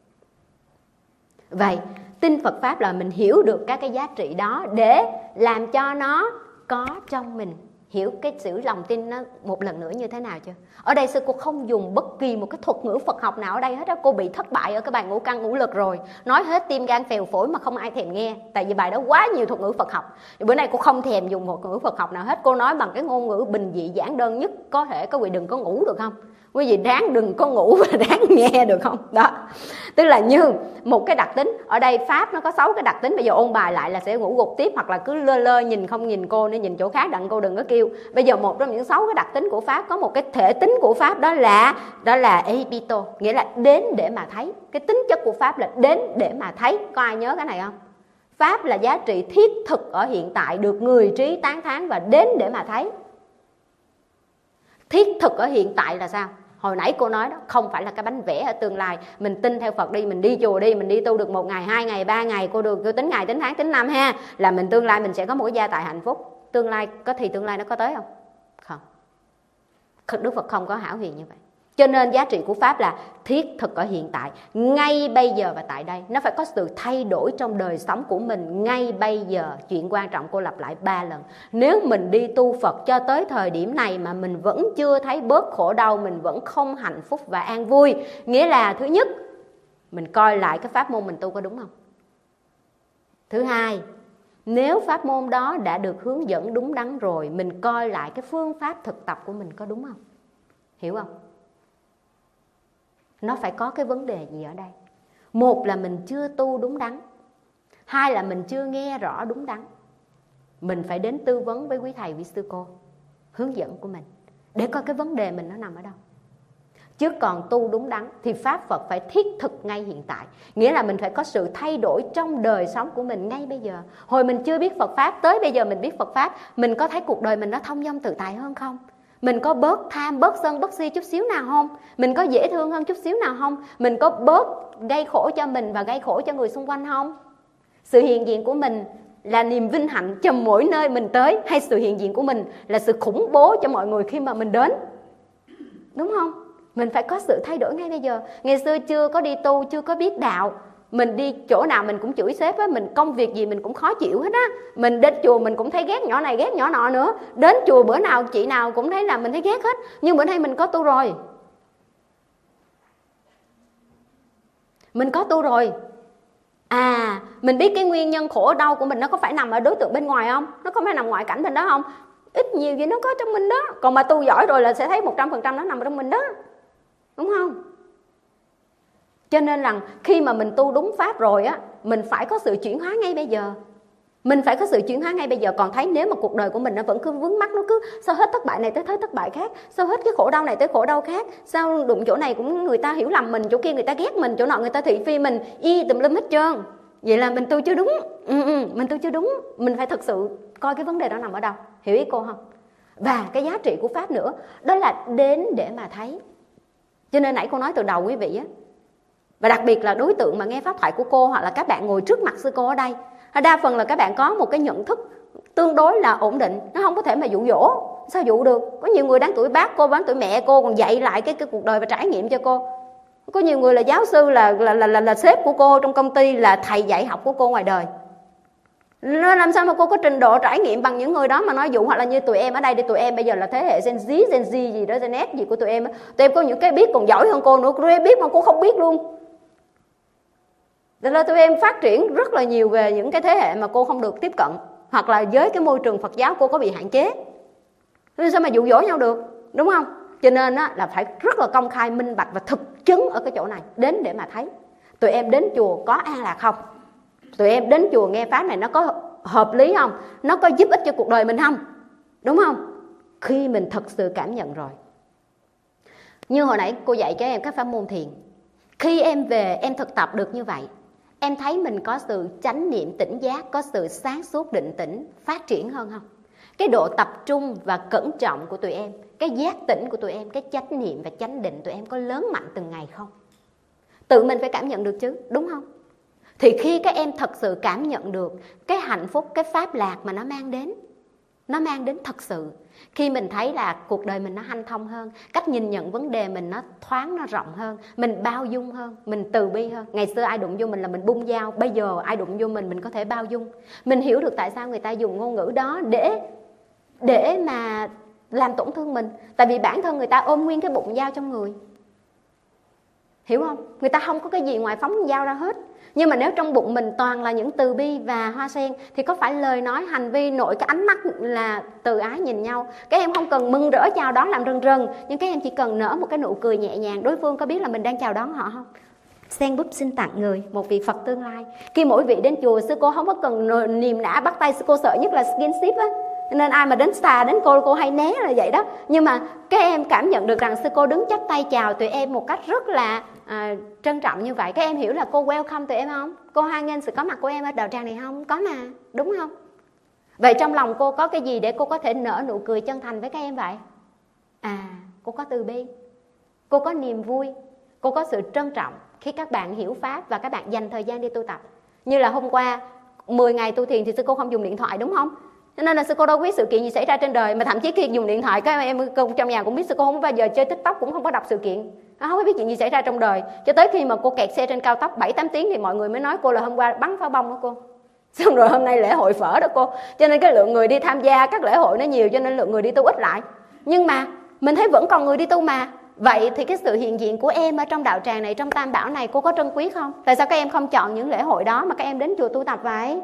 Vậy tin Phật Pháp là mình hiểu được các cái giá trị đó để làm cho nó có trong mình. Hiểu cái sự lòng tin nó một lần nữa như thế nào chưa? Ở đây sư cô không dùng bất kỳ một cái thuật ngữ Phật học nào ở đây hết á. Cô bị thất bại ở cái bài ngũ căn ngũ lực rồi. Nói hết tim gan phèo phổi mà không ai thèm nghe. Tại vì bài đó quá nhiều thuật ngữ Phật học. Bữa nay cô không thèm dùng một thuật ngữ Phật học nào hết. Cô nói bằng cái ngôn ngữ bình dị giản đơn nhất có thể. Các vị đừng có ngủ được không? Quý vị ráng đừng có ngủ và ráng nghe được không? Đó. Tức là như một cái đặc tính. Ở đây Pháp nó có 6 cái đặc tính. Bây giờ ôn bài lại là sẽ ngủ gục tiếp, hoặc là cứ lơ lơ nhìn không nhìn cô nên nhìn chỗ khác, đặng cô đừng có kêu. Bây giờ một trong những 6 cái đặc tính của Pháp có một cái thể tính của Pháp, đó là epito, nghĩa là đến để mà thấy. Cái tính chất của Pháp là đến để mà thấy. Có ai nhớ cái này không? Pháp là giá trị thiết thực ở hiện tại, được người trí tán thán và đến để mà thấy. Thiết thực ở hiện tại là sao? Hồi nãy cô nói đó, không phải là cái bánh vẽ ở tương lai. Mình tin theo Phật đi, mình đi chùa đi, mình đi tu được 1 ngày, 2 ngày, 3 ngày, cô tính ngày, tính tháng, tính năm ha, là mình tương lai mình sẽ có một cái gia tài hạnh phúc. Tương lai nó có tới không? Không. Đức Phật không có hão huyền như vậy. Cho nên giá trị của Pháp là thiết thực ở hiện tại, ngay bây giờ và tại đây. Nó phải có sự thay đổi trong đời sống của mình ngay bây giờ. Chuyện quan trọng cô lặp lại 3 lần. Nếu mình đi tu Phật cho tới thời điểm này mà mình vẫn chưa thấy bớt khổ đau, mình vẫn không hạnh phúc và an vui, nghĩa là thứ nhất, mình coi lại cái pháp môn mình tu có đúng không? Thứ hai, nếu pháp môn đó đã được hướng dẫn đúng đắn rồi, mình coi lại cái phương pháp thực tập của mình có đúng không? Hiểu không? Nó phải có cái vấn đề gì ở đây? Một là mình chưa tu đúng đắn, hai là mình chưa nghe rõ đúng đắn. Mình phải đến tư vấn với quý thầy, quý sư cô, hướng dẫn của mình, để coi cái vấn đề mình nó nằm ở đâu. Chứ còn tu đúng đắn thì Pháp Phật phải thiết thực ngay hiện tại. Nghĩa là mình phải có sự thay đổi trong đời sống của mình ngay bây giờ. Hồi mình chưa biết Phật Pháp, tới bây giờ mình biết Phật Pháp, mình có thấy cuộc đời mình nó thông dong tự tại hơn không? Mình có bớt tham, bớt sân, bớt si chút xíu nào không? Mình có dễ thương hơn chút xíu nào không? Mình có bớt gây khổ cho mình và gây khổ cho người xung quanh không? Sự hiện diện của mình là niềm vinh hạnh cho mỗi nơi mình tới, hay sự hiện diện của mình là sự khủng bố cho mọi người khi mà mình đến? Đúng không? Mình phải có sự thay đổi ngay bây giờ. Ngày xưa chưa có đi tu, chưa có biết đạo, mình đi chỗ nào mình cũng chửi sếp á, mình công việc gì mình cũng khó chịu hết á. Mình đến chùa mình cũng thấy ghét nhỏ này ghét nhỏ nọ nữa. Đến chùa bữa nào chị nào cũng thấy là mình thấy ghét hết. Nhưng bữa nay mình có tu rồi. Mình có tu rồi. À, mình biết cái nguyên nhân khổ đau của mình nó có phải nằm ở đối tượng bên ngoài không? Nó có phải nằm ngoại cảnh mình đó không? Ít nhiều gì nó có trong mình đó. Còn mà tu giỏi rồi là sẽ thấy 100% nó nằm ở trong mình đó. Đúng không? Cho nên rằng khi mà mình tu đúng pháp rồi á, mình phải có sự chuyển hóa ngay bây giờ. Mình phải có sự chuyển hóa ngay bây giờ. Còn thấy nếu mà cuộc đời của mình nó vẫn cứ vướng mắc, nó cứ sao hết thất bại này tới thất bại khác, sao hết cái khổ đau này tới khổ đau khác, sao đụng chỗ này cũng người ta hiểu lầm mình, chỗ kia người ta ghét mình, chỗ nọ người ta thị phi mình, tùm lum hết trơn. Vậy là mình tu chưa đúng. Mình tu chưa đúng. Mình phải thực sự coi cái vấn đề đó nằm ở đâu. Hiểu ý cô không? Và cái giá trị của Pháp nữa, đó là đến để mà thấy. Cho nên nãy cô nói từ đầu quý vị á, và đặc biệt là đối tượng mà nghe pháp thoại của cô, hoặc là các bạn ngồi trước mặt sư cô ở đây, đa phần là các bạn có một cái nhận thức tương đối là ổn định. Nó không có thể mà dụ dỗ. Sao dụ được? Có nhiều người đáng tuổi bác cô, đáng tuổi mẹ cô còn dạy lại cái cuộc đời và trải nghiệm cho cô. Có nhiều người là giáo sư, là sếp của cô trong công ty, là thầy dạy học của cô ngoài đời. Nó làm sao mà cô có trình độ trải nghiệm bằng những người đó mà nói dụ. Hoặc là như tụi em ở đây đi, tụi em bây giờ là thế hệ Gen Z gì đó, Gen S gì của tụi em. Tụi em có những cái biết còn giỏi hơn cô nữa. Tụi em biết mà cô không biết luôn. Nên là tụi em phát triển rất là nhiều về những cái thế hệ mà cô không được tiếp cận. Hoặc là với cái môi trường Phật giáo cô có bị hạn chế. Nên sao mà dụ dỗ nhau được, đúng không? Cho nên á, là phải rất là công khai, minh bạch và thực chứng ở cái chỗ này. Đến để mà thấy. Tụi em đến chùa có an lạc không? Tụi em đến chùa nghe pháp này nó có hợp lý không? Nó có giúp ích cho cuộc đời mình không? Đúng không? Khi mình thật sự cảm nhận rồi. Như hồi nãy cô dạy cho em các pháp môn thiền. Khi em về em thực tập được như vậy, em thấy mình có sự chánh niệm tỉnh giác, có sự sáng suốt định tĩnh phát triển hơn không? Cái độ tập trung và cẩn trọng của tụi em, cái giác tỉnh của tụi em, cái chánh niệm và chánh định tụi em có lớn mạnh từng ngày không? Tự mình phải cảm nhận được chứ, đúng không? Thì khi các em thật sự cảm nhận được cái hạnh phúc, cái pháp lạc mà nó mang đến thật sự. Khi mình thấy là cuộc đời mình nó hanh thông hơn, cách nhìn nhận vấn đề mình nó thoáng, nó rộng hơn, mình bao dung hơn, mình từ bi hơn. Ngày xưa ai đụng vô mình là mình bung dao, bây giờ ai đụng vô mình có thể bao dung. Mình hiểu được tại sao người ta dùng ngôn ngữ đó để mà làm tổn thương mình. Tại vì bản thân người ta ôm nguyên cái bụng dao trong người. Hiểu không? Người ta không có cái gì ngoài phóng dao ra hết. Nhưng mà nếu trong bụng mình toàn là những từ bi và hoa sen, thì có phải lời nói, hành vi, nội cái ánh mắt là từ ái nhìn nhau. Các em không cần mừng rỡ chào đón làm rần rần, nhưng các em chỉ cần nở một cái nụ cười nhẹ nhàng. Đối phương có biết là mình đang chào đón họ không? Sen búp xin tặng người một vị Phật tương lai. Khi mỗi vị đến chùa, sư cô không có cần niềm nã bắt tay. Sư cô sợ nhất là skinship á, nên ai mà đến xa đến cô hay né là vậy đó. Nhưng mà các em cảm nhận được rằng sư cô đứng chắp tay chào tụi em một cách rất là trân trọng như vậy. Các em hiểu là cô welcome tụi em không? Cô hoan nghênh sự có mặt của em ở đạo tràng này không? Có mà, đúng không? Vậy trong lòng cô có cái gì để cô có thể nở nụ cười chân thành với các em vậy? Cô có từ bi, cô có niềm vui, cô có sự trân trọng khi các bạn hiểu pháp và các bạn dành thời gian đi tu tập. Như là hôm qua 10 ngày tu thiền thì sư cô không dùng điện thoại, đúng không? Cho nên là sư cô đâu biết sự kiện gì xảy ra trên đời. Mà thậm chí khi dùng điện thoại, các em trong nhà cũng biết sư cô không bao giờ chơi TikTok, cũng không có đọc sự kiện, không có biết chuyện gì xảy ra trong đời. Cho tới khi mà cô kẹt xe trên cao tốc 7-8 tiếng thì mọi người mới nói cô là hôm qua bắn pháo bông đó cô. Xong rồi hôm nay lễ hội phở đó cô. Cho nên cái lượng người đi tham gia các lễ hội nó nhiều, cho nên lượng người đi tu ít lại. Nhưng mà mình thấy vẫn còn người đi tu mà. Vậy thì cái sự hiện diện của em ở trong đạo tràng này, trong Tam Bảo này, cô có trân quý không? Tại sao các em không chọn những lễ hội đó mà các em đến chùa tu tập vậy?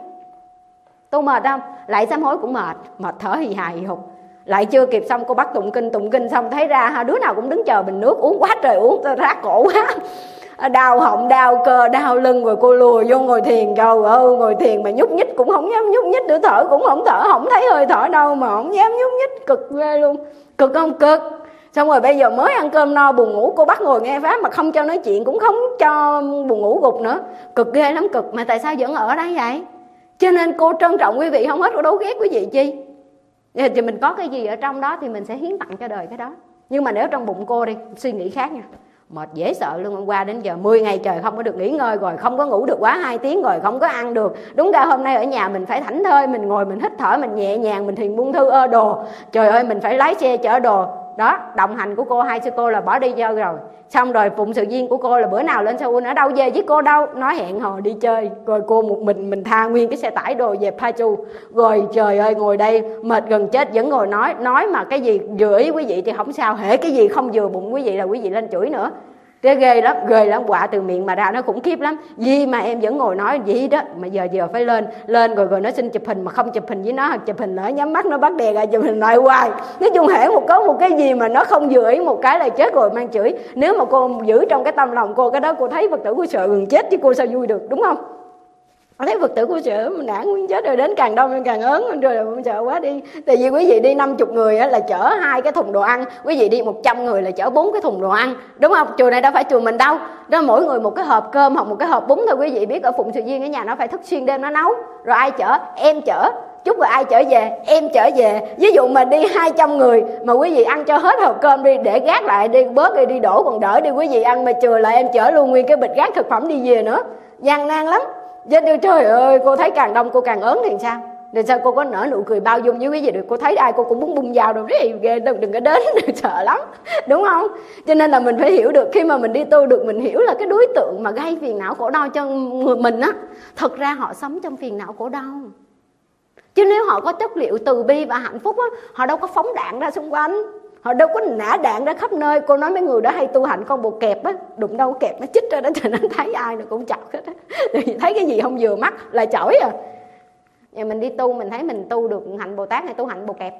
Tu mệt không? Lại sám hối cũng mệt thở hì hài hì hục. Lại chưa kịp xong cô bắt tụng kinh xong thấy ra đứa nào cũng đứng chờ bình nước, uống quá trời uống, rát cổ quá. Đau họng, đau cơ, đau lưng, rồi cô lùa vô ngồi thiền. Trời ơi, ngồi thiền mà nhúc nhích cũng không dám nhúc nhích nữa, thở cũng không thở, không thấy hơi thở đâu mà không dám nhúc nhích, cực ghê luôn. Cực không? Cực. Xong rồi bây giờ mới ăn cơm no buồn ngủ, cô bắt ngồi nghe pháp mà không cho nói chuyện, cũng không cho buồn ngủ gục nữa. Cực ghê lắm, cực. Mà tại sao vẫn ở đây vậy? Cho nên cô trân trọng quý vị không hết, cô đấu ghét quý vị chi. Thì mình có cái gì ở trong đó thì mình sẽ hiến tặng cho đời cái đó. Nhưng mà nếu trong bụng cô đi, suy nghĩ khác nha. Mệt dễ sợ luôn. Hôm qua đến giờ 10 ngày trời không có được nghỉ ngơi, rồi không có ngủ được quá 2 tiếng, rồi không có ăn được. Đúng ra hôm nay ở nhà mình phải thảnh thơi, mình ngồi mình hít thở, mình nhẹ nhàng, mình thiền buông thư đồ. Trời ơi, mình phải lái xe chở đồ. Đó, đồng hành của cô, hai sư cô là bỏ đi chơi rồi. Xong rồi phụng sự viên của cô là bữa nào lên Seoul ở đâu về với cô đâu, nói hẹn hò đi chơi. Rồi cô một mình tha nguyên cái xe tải đồ về Pachu. Rồi trời ơi, ngồi đây mệt gần chết vẫn ngồi nói mà cái gì vừa ý quý vị thì không sao, hễ cái gì không vừa bụng quý vị là quý vị lên chửi nữa. Cái ghê lắm, quạ từ miệng mà ra nó khủng khiếp lắm. Gì mà em vẫn ngồi nói gì đó, mà giờ phải lên rồi nó xin chụp hình mà không chụp hình với nó, chụp hình lỡ nhắm mắt nó bắt đè ra chụp hình lại hoài. Nói chung hễ có một cái gì mà nó không vừa ý một cái là chết rồi, mang chửi. Nếu mà cô giữ trong cái tâm lòng cô cái đó, cô thấy Phật tử cô sợ gần chết chứ cô sao vui được, đúng không? Thấy Phật tử cô sợ mình nản muốn chết rồi, đến càng đông càng ớn rồi, là sợ quá đi. Tại vì quý vị đi 50 người là chở 2 cái thùng đồ ăn, quý vị đi 100 người là chở 4 cái thùng đồ ăn, đúng không? Chùa này đâu phải chùa mình đâu, đó mỗi người một cái hộp cơm hoặc một cái hộp bún thôi. Quý vị biết ở Phụng Sự Duyên ở nhà nó phải thức xuyên đêm nó nấu, rồi ai chở? Em chở. Chút rồi ai chở về? Em chở về. Ví dụ mà đi 200 người mà quý vị ăn cho hết hộp cơm đi, để gác lại đi, bớt đi đổ còn đỡ đi, quý vị ăn mà chừa lại em chở luôn nguyên cái bịch rác thực phẩm đi về nữa, gian nan lắm. Trời ơi, cô thấy càng đông cô càng ớn thì sao? Rồi sao cô có nở nụ cười bao dung với quý vị được? Cô thấy ai cô cũng muốn bung dao đâu, ghê, đừng có đến, sợ lắm, đúng không? Cho nên là mình phải hiểu được, khi mà mình đi tu được, mình hiểu là cái đối tượng mà gây phiền não khổ đau cho người mình á, thật ra họ sống trong phiền não khổ đau. Chứ nếu họ có chất liệu từ bi và hạnh phúc á, họ đâu có phóng đạn ra xung quanh, họ đâu có nã đạn ra khắp nơi. Cô nói mấy người đó hay tu hành con bộ kẹp á, đụng đâu kẹp nó chích ra đó, cho nên thấy ai nó cũng chọc hết á. Thấy cái gì không vừa mắt là chổi à. Giờ mình đi tu, mình thấy mình tu được hạnh Bồ Tát hay tu hạnh bộ kẹp.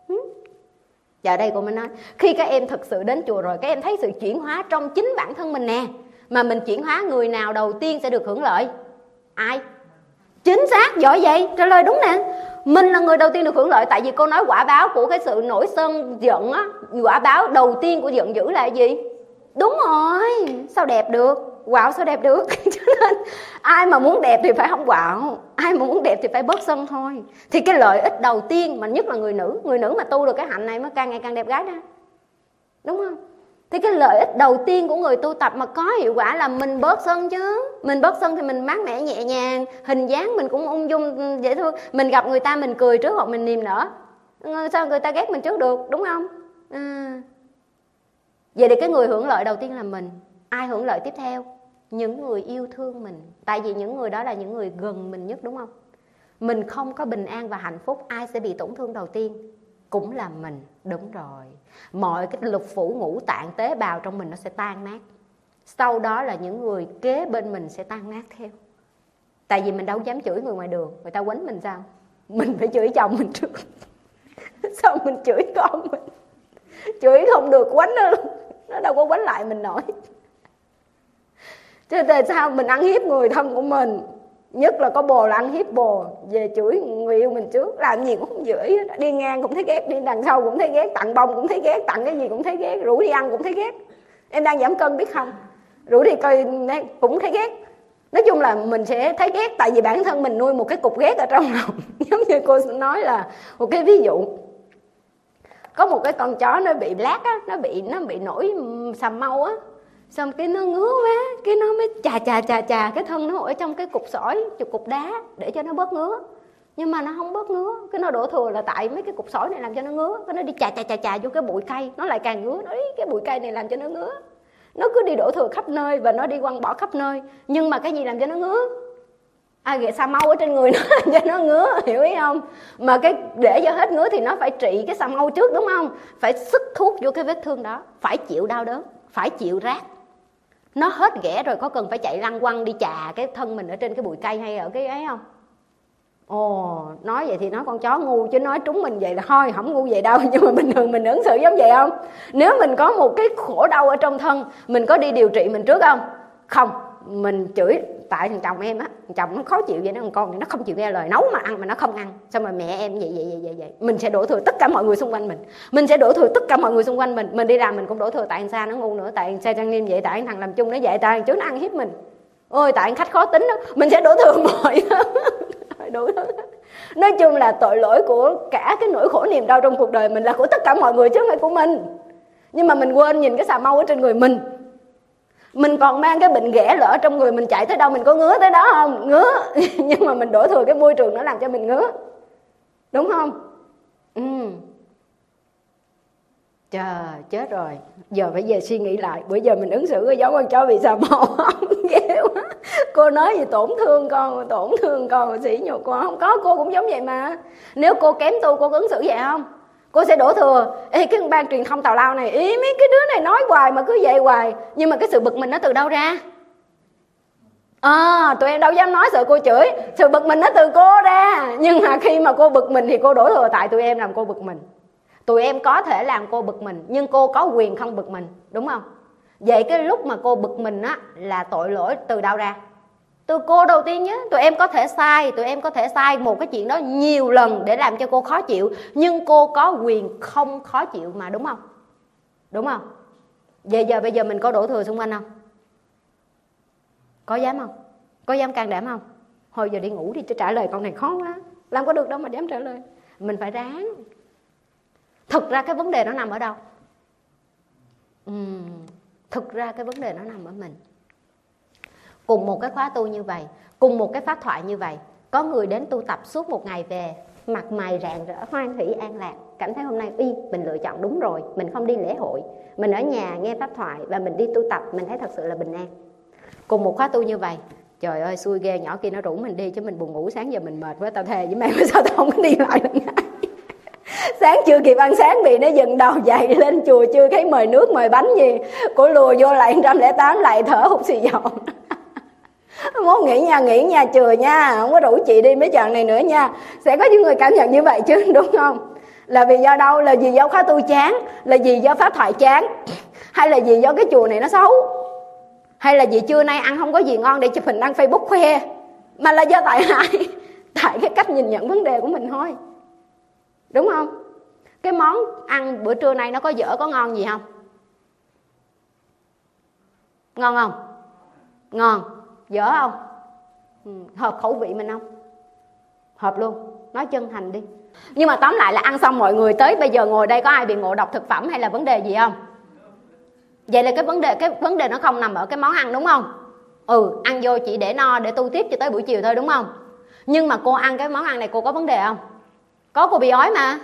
Giờ đây cô mới nói, khi các em thực sự đến chùa rồi, các em thấy sự chuyển hóa trong chính bản thân mình nè. Mà mình chuyển hóa, người nào đầu tiên sẽ được hưởng lợi? Ai? Chính xác, giỏi vậy, trả lời đúng nè. Mình là người đầu tiên được hưởng lợi. Tại vì cô nói quả báo của cái sự nổi sân giận á, quả báo đầu tiên của giận dữ là gì? Đúng rồi, sao đẹp được? Quạo sao đẹp được? Cho nên ai mà muốn đẹp thì phải không quạo, ai mà muốn đẹp thì phải bớt sân thôi. Thì cái lợi ích đầu tiên mà nhất là người nữ mà tu được cái hạnh này mới càng ngày càng đẹp gái nè, đúng không? Thì cái lợi ích đầu tiên của người tu tập mà có hiệu quả là mình bớt sân chứ. Mình bớt sân thì mình mát mẻ nhẹ nhàng, hình dáng mình cũng ung dung dễ thương. Mình gặp người ta mình cười trước hoặc mình niềm nở, sao người ta ghét mình trước được, đúng không? Vậy thì cái người hưởng lợi đầu tiên là mình. Ai hưởng lợi tiếp theo? Những người yêu thương mình. Tại vì những người đó là những người gần mình nhất, đúng không? Mình không có bình an và hạnh phúc, ai sẽ bị tổn thương đầu tiên? Cũng là mình. Đúng rồi. Mọi cái lục phủ ngũ tạng tế bào trong mình nó sẽ tan nát. Sau đó là những người kế bên mình sẽ tan nát theo. Tại vì mình đâu dám chửi người ngoài đường, người ta quánh mình sao? Mình phải chửi chồng mình trước. Sao mình chửi con mình? Chửi không được quánh nó đâu có quánh lại mình nổi. Chứ tại sao mình ăn hiếp người thân của mình? Nhất là có bồ là ăn hiếp bồ, về chửi người yêu mình trước, làm gì cũng không chửi. Đi ngang cũng thấy ghét, đi đằng sau cũng thấy ghét, tặng bông cũng thấy ghét, tặng cái gì cũng thấy ghét, rủ đi ăn cũng thấy ghét. Em đang giảm cân biết không? Rủ đi coi cũng thấy ghét. Nói chung là mình sẽ thấy ghét, tại vì bản thân mình nuôi một cái cục ghét ở trong lòng. Giống như cô nói là một cái ví dụ, có một cái con chó nó bị lát á, nó bị nổi sầm mau á, xong cái nó ngứa quá, cái nó mới chà cái thân nó ở trong cái cục sỏi, cục đá để cho nó bớt ngứa. Nhưng mà nó không bớt ngứa, cái nó đổ thừa là tại mấy cái cục sỏi này làm cho nó ngứa. Cái nó đi chà vô cái bụi cây, nó lại càng ngứa. Nói cái bụi cây này làm cho nó ngứa. Nó cứ đi đổ thừa khắp nơi và nó đi quăng bỏ khắp nơi. Nhưng mà cái gì làm cho nó ngứa? Xà mau ở trên người nó làm cho nó ngứa, hiểu ý không? Mà cái để cho hết ngứa thì nó phải trị cái xà mau trước, đúng không? Phải sức thuốc vô cái vết thương đó, phải chịu đau đớn, phải chịu rát. Nó hết ghẻ rồi có cần phải chạy lăn quăng đi chà cái thân mình ở trên cái bụi cây hay ở cái ấy không? Ồ, nói vậy thì nói con chó ngu, chứ nói trúng mình vậy là thôi, không ngu vậy đâu. Nhưng mà bình thường mình ứng xử giống vậy không? Nếu mình có một cái khổ đau ở trong thân, mình có đi điều trị mình trước không? Không, mình chửi. Tại thằng chồng em á, thằng chồng nó khó chịu vậy đó, thằng con nó không chịu nghe lời, nấu mà ăn mà nó không ăn. Xong rồi mẹ em vậy. Mình sẽ đổ thừa tất cả mọi người xung quanh mình. Mình sẽ đổ thừa tất cả mọi người xung quanh mình. Mình đi làm mình cũng đổ thừa tại thằng Sa nó ngu nữa, tại thằng Sa Trang Nghiêm vậy, tại thằng làm chung nó vậy, tại thằng chú nó ăn hiếp mình. Ôi tại khách khó tính đó, mình sẽ đổ thừa mọi đủ thứ. Nói chung là tội lỗi của cả cái nỗi khổ niềm đau trong cuộc đời mình là của tất cả mọi người chứ không phải của mình. Nhưng mà mình quên nhìn cái xà mau ở trên người mình. Mình còn mang cái bệnh ghẻ lỡ trong người, mình chạy tới đâu mình có ngứa tới đó không? Ngứa. Nhưng mà mình đổ thừa cái môi trường nó làm cho mình ngứa. Đúng không? Trời, chết rồi. Giờ phải về suy nghĩ lại. Bữa giờ mình ứng xử giống con chó bị xà mau không? Ghê quá. Cô nói gì tổn thương con, sỉ nhục con. Không có, cô cũng giống vậy mà. Nếu cô kém tu, cô có ứng xử vậy không? Cô sẽ đổ thừa. Ê, cái ban truyền thông tào lao này, ý mấy cái đứa này nói hoài mà cứ vậy hoài. Nhưng mà cái sự bực mình nó từ đâu ra? Tụi em đâu dám nói sợ cô chửi. Sự bực mình nó từ cô ra. Nhưng mà khi mà cô bực mình thì cô đổ thừa tại tụi em làm cô bực mình. Tụi em có thể làm cô bực mình, nhưng cô có quyền không bực mình, đúng không? Vậy cái lúc mà cô bực mình á là tội lỗi từ đâu ra? cô đầu tiên nhé. Tụi em có thể sai một cái chuyện đó nhiều lần để làm cho cô khó chịu, nhưng cô có quyền không khó chịu mà, đúng không? Đúng không? Bây giờ mình có đổ thừa xung quanh không? Có dám không? Có dám can đảm không? Thôi giờ đi ngủ đi, trả lời con này khó quá, làm có được đâu mà dám trả lời. Mình phải ráng. Thực ra cái vấn đề nó nằm ở đâu? Thực ra cái vấn đề nó nằm ở mình. Cùng một cái khóa tu như vậy, cùng một cái pháp thoại như vậy, có người đến tu tập suốt một ngày về, mặt mày rạng rỡ, hoan hỷ an lạc, cảm thấy hôm nay mình lựa chọn đúng rồi, mình không đi lễ hội, mình ở nhà nghe pháp thoại và mình đi tu tập, mình thấy thật sự là bình an. Cùng một khóa tu như vậy, trời ơi xui ghê, nhỏ kia nó rủ mình đi chứ mình buồn ngủ, sáng giờ mình mệt quá, tao thề với mày sao tao không có đi lại lần này. Sáng chưa kịp ăn sáng bị nó dừng đầu dậy lên chùa, chưa thấy mời nước mời bánh gì, cô lùa vô lại 108 lại thở hụt xì dầu. Muốn nghỉ nha, chừa nha, không có rủ chị đi mấy trận này nữa nha. Sẽ có những người cảm nhận như vậy chứ, đúng không? Là vì do đâu? Là vì do khóa tu chán, là vì do pháp thoại chán, hay là vì do cái chùa này nó xấu, hay là vì trưa nay ăn không có gì ngon để chụp hình đăng Facebook khoe, mà là do tại ai? Tại cái cách nhìn nhận vấn đề của mình thôi, đúng không? Cái món ăn bữa trưa nay nó có dở, có ngon gì không? Ngon không? Ngon. Dở không? Hợp khẩu vị mình không? Hợp luôn. Nói chân thành đi. Nhưng mà tóm lại là ăn xong mọi người tới bây giờ ngồi đây có ai bị ngộ độc thực phẩm hay là vấn đề gì không? Vậy là cái vấn đề nó không nằm ở cái món ăn, đúng không? Ăn vô chỉ để no, để tu tiếp cho tới buổi chiều thôi, đúng không? Nhưng mà cô ăn cái món ăn này cô có vấn đề không? Có, cô bị ói mà.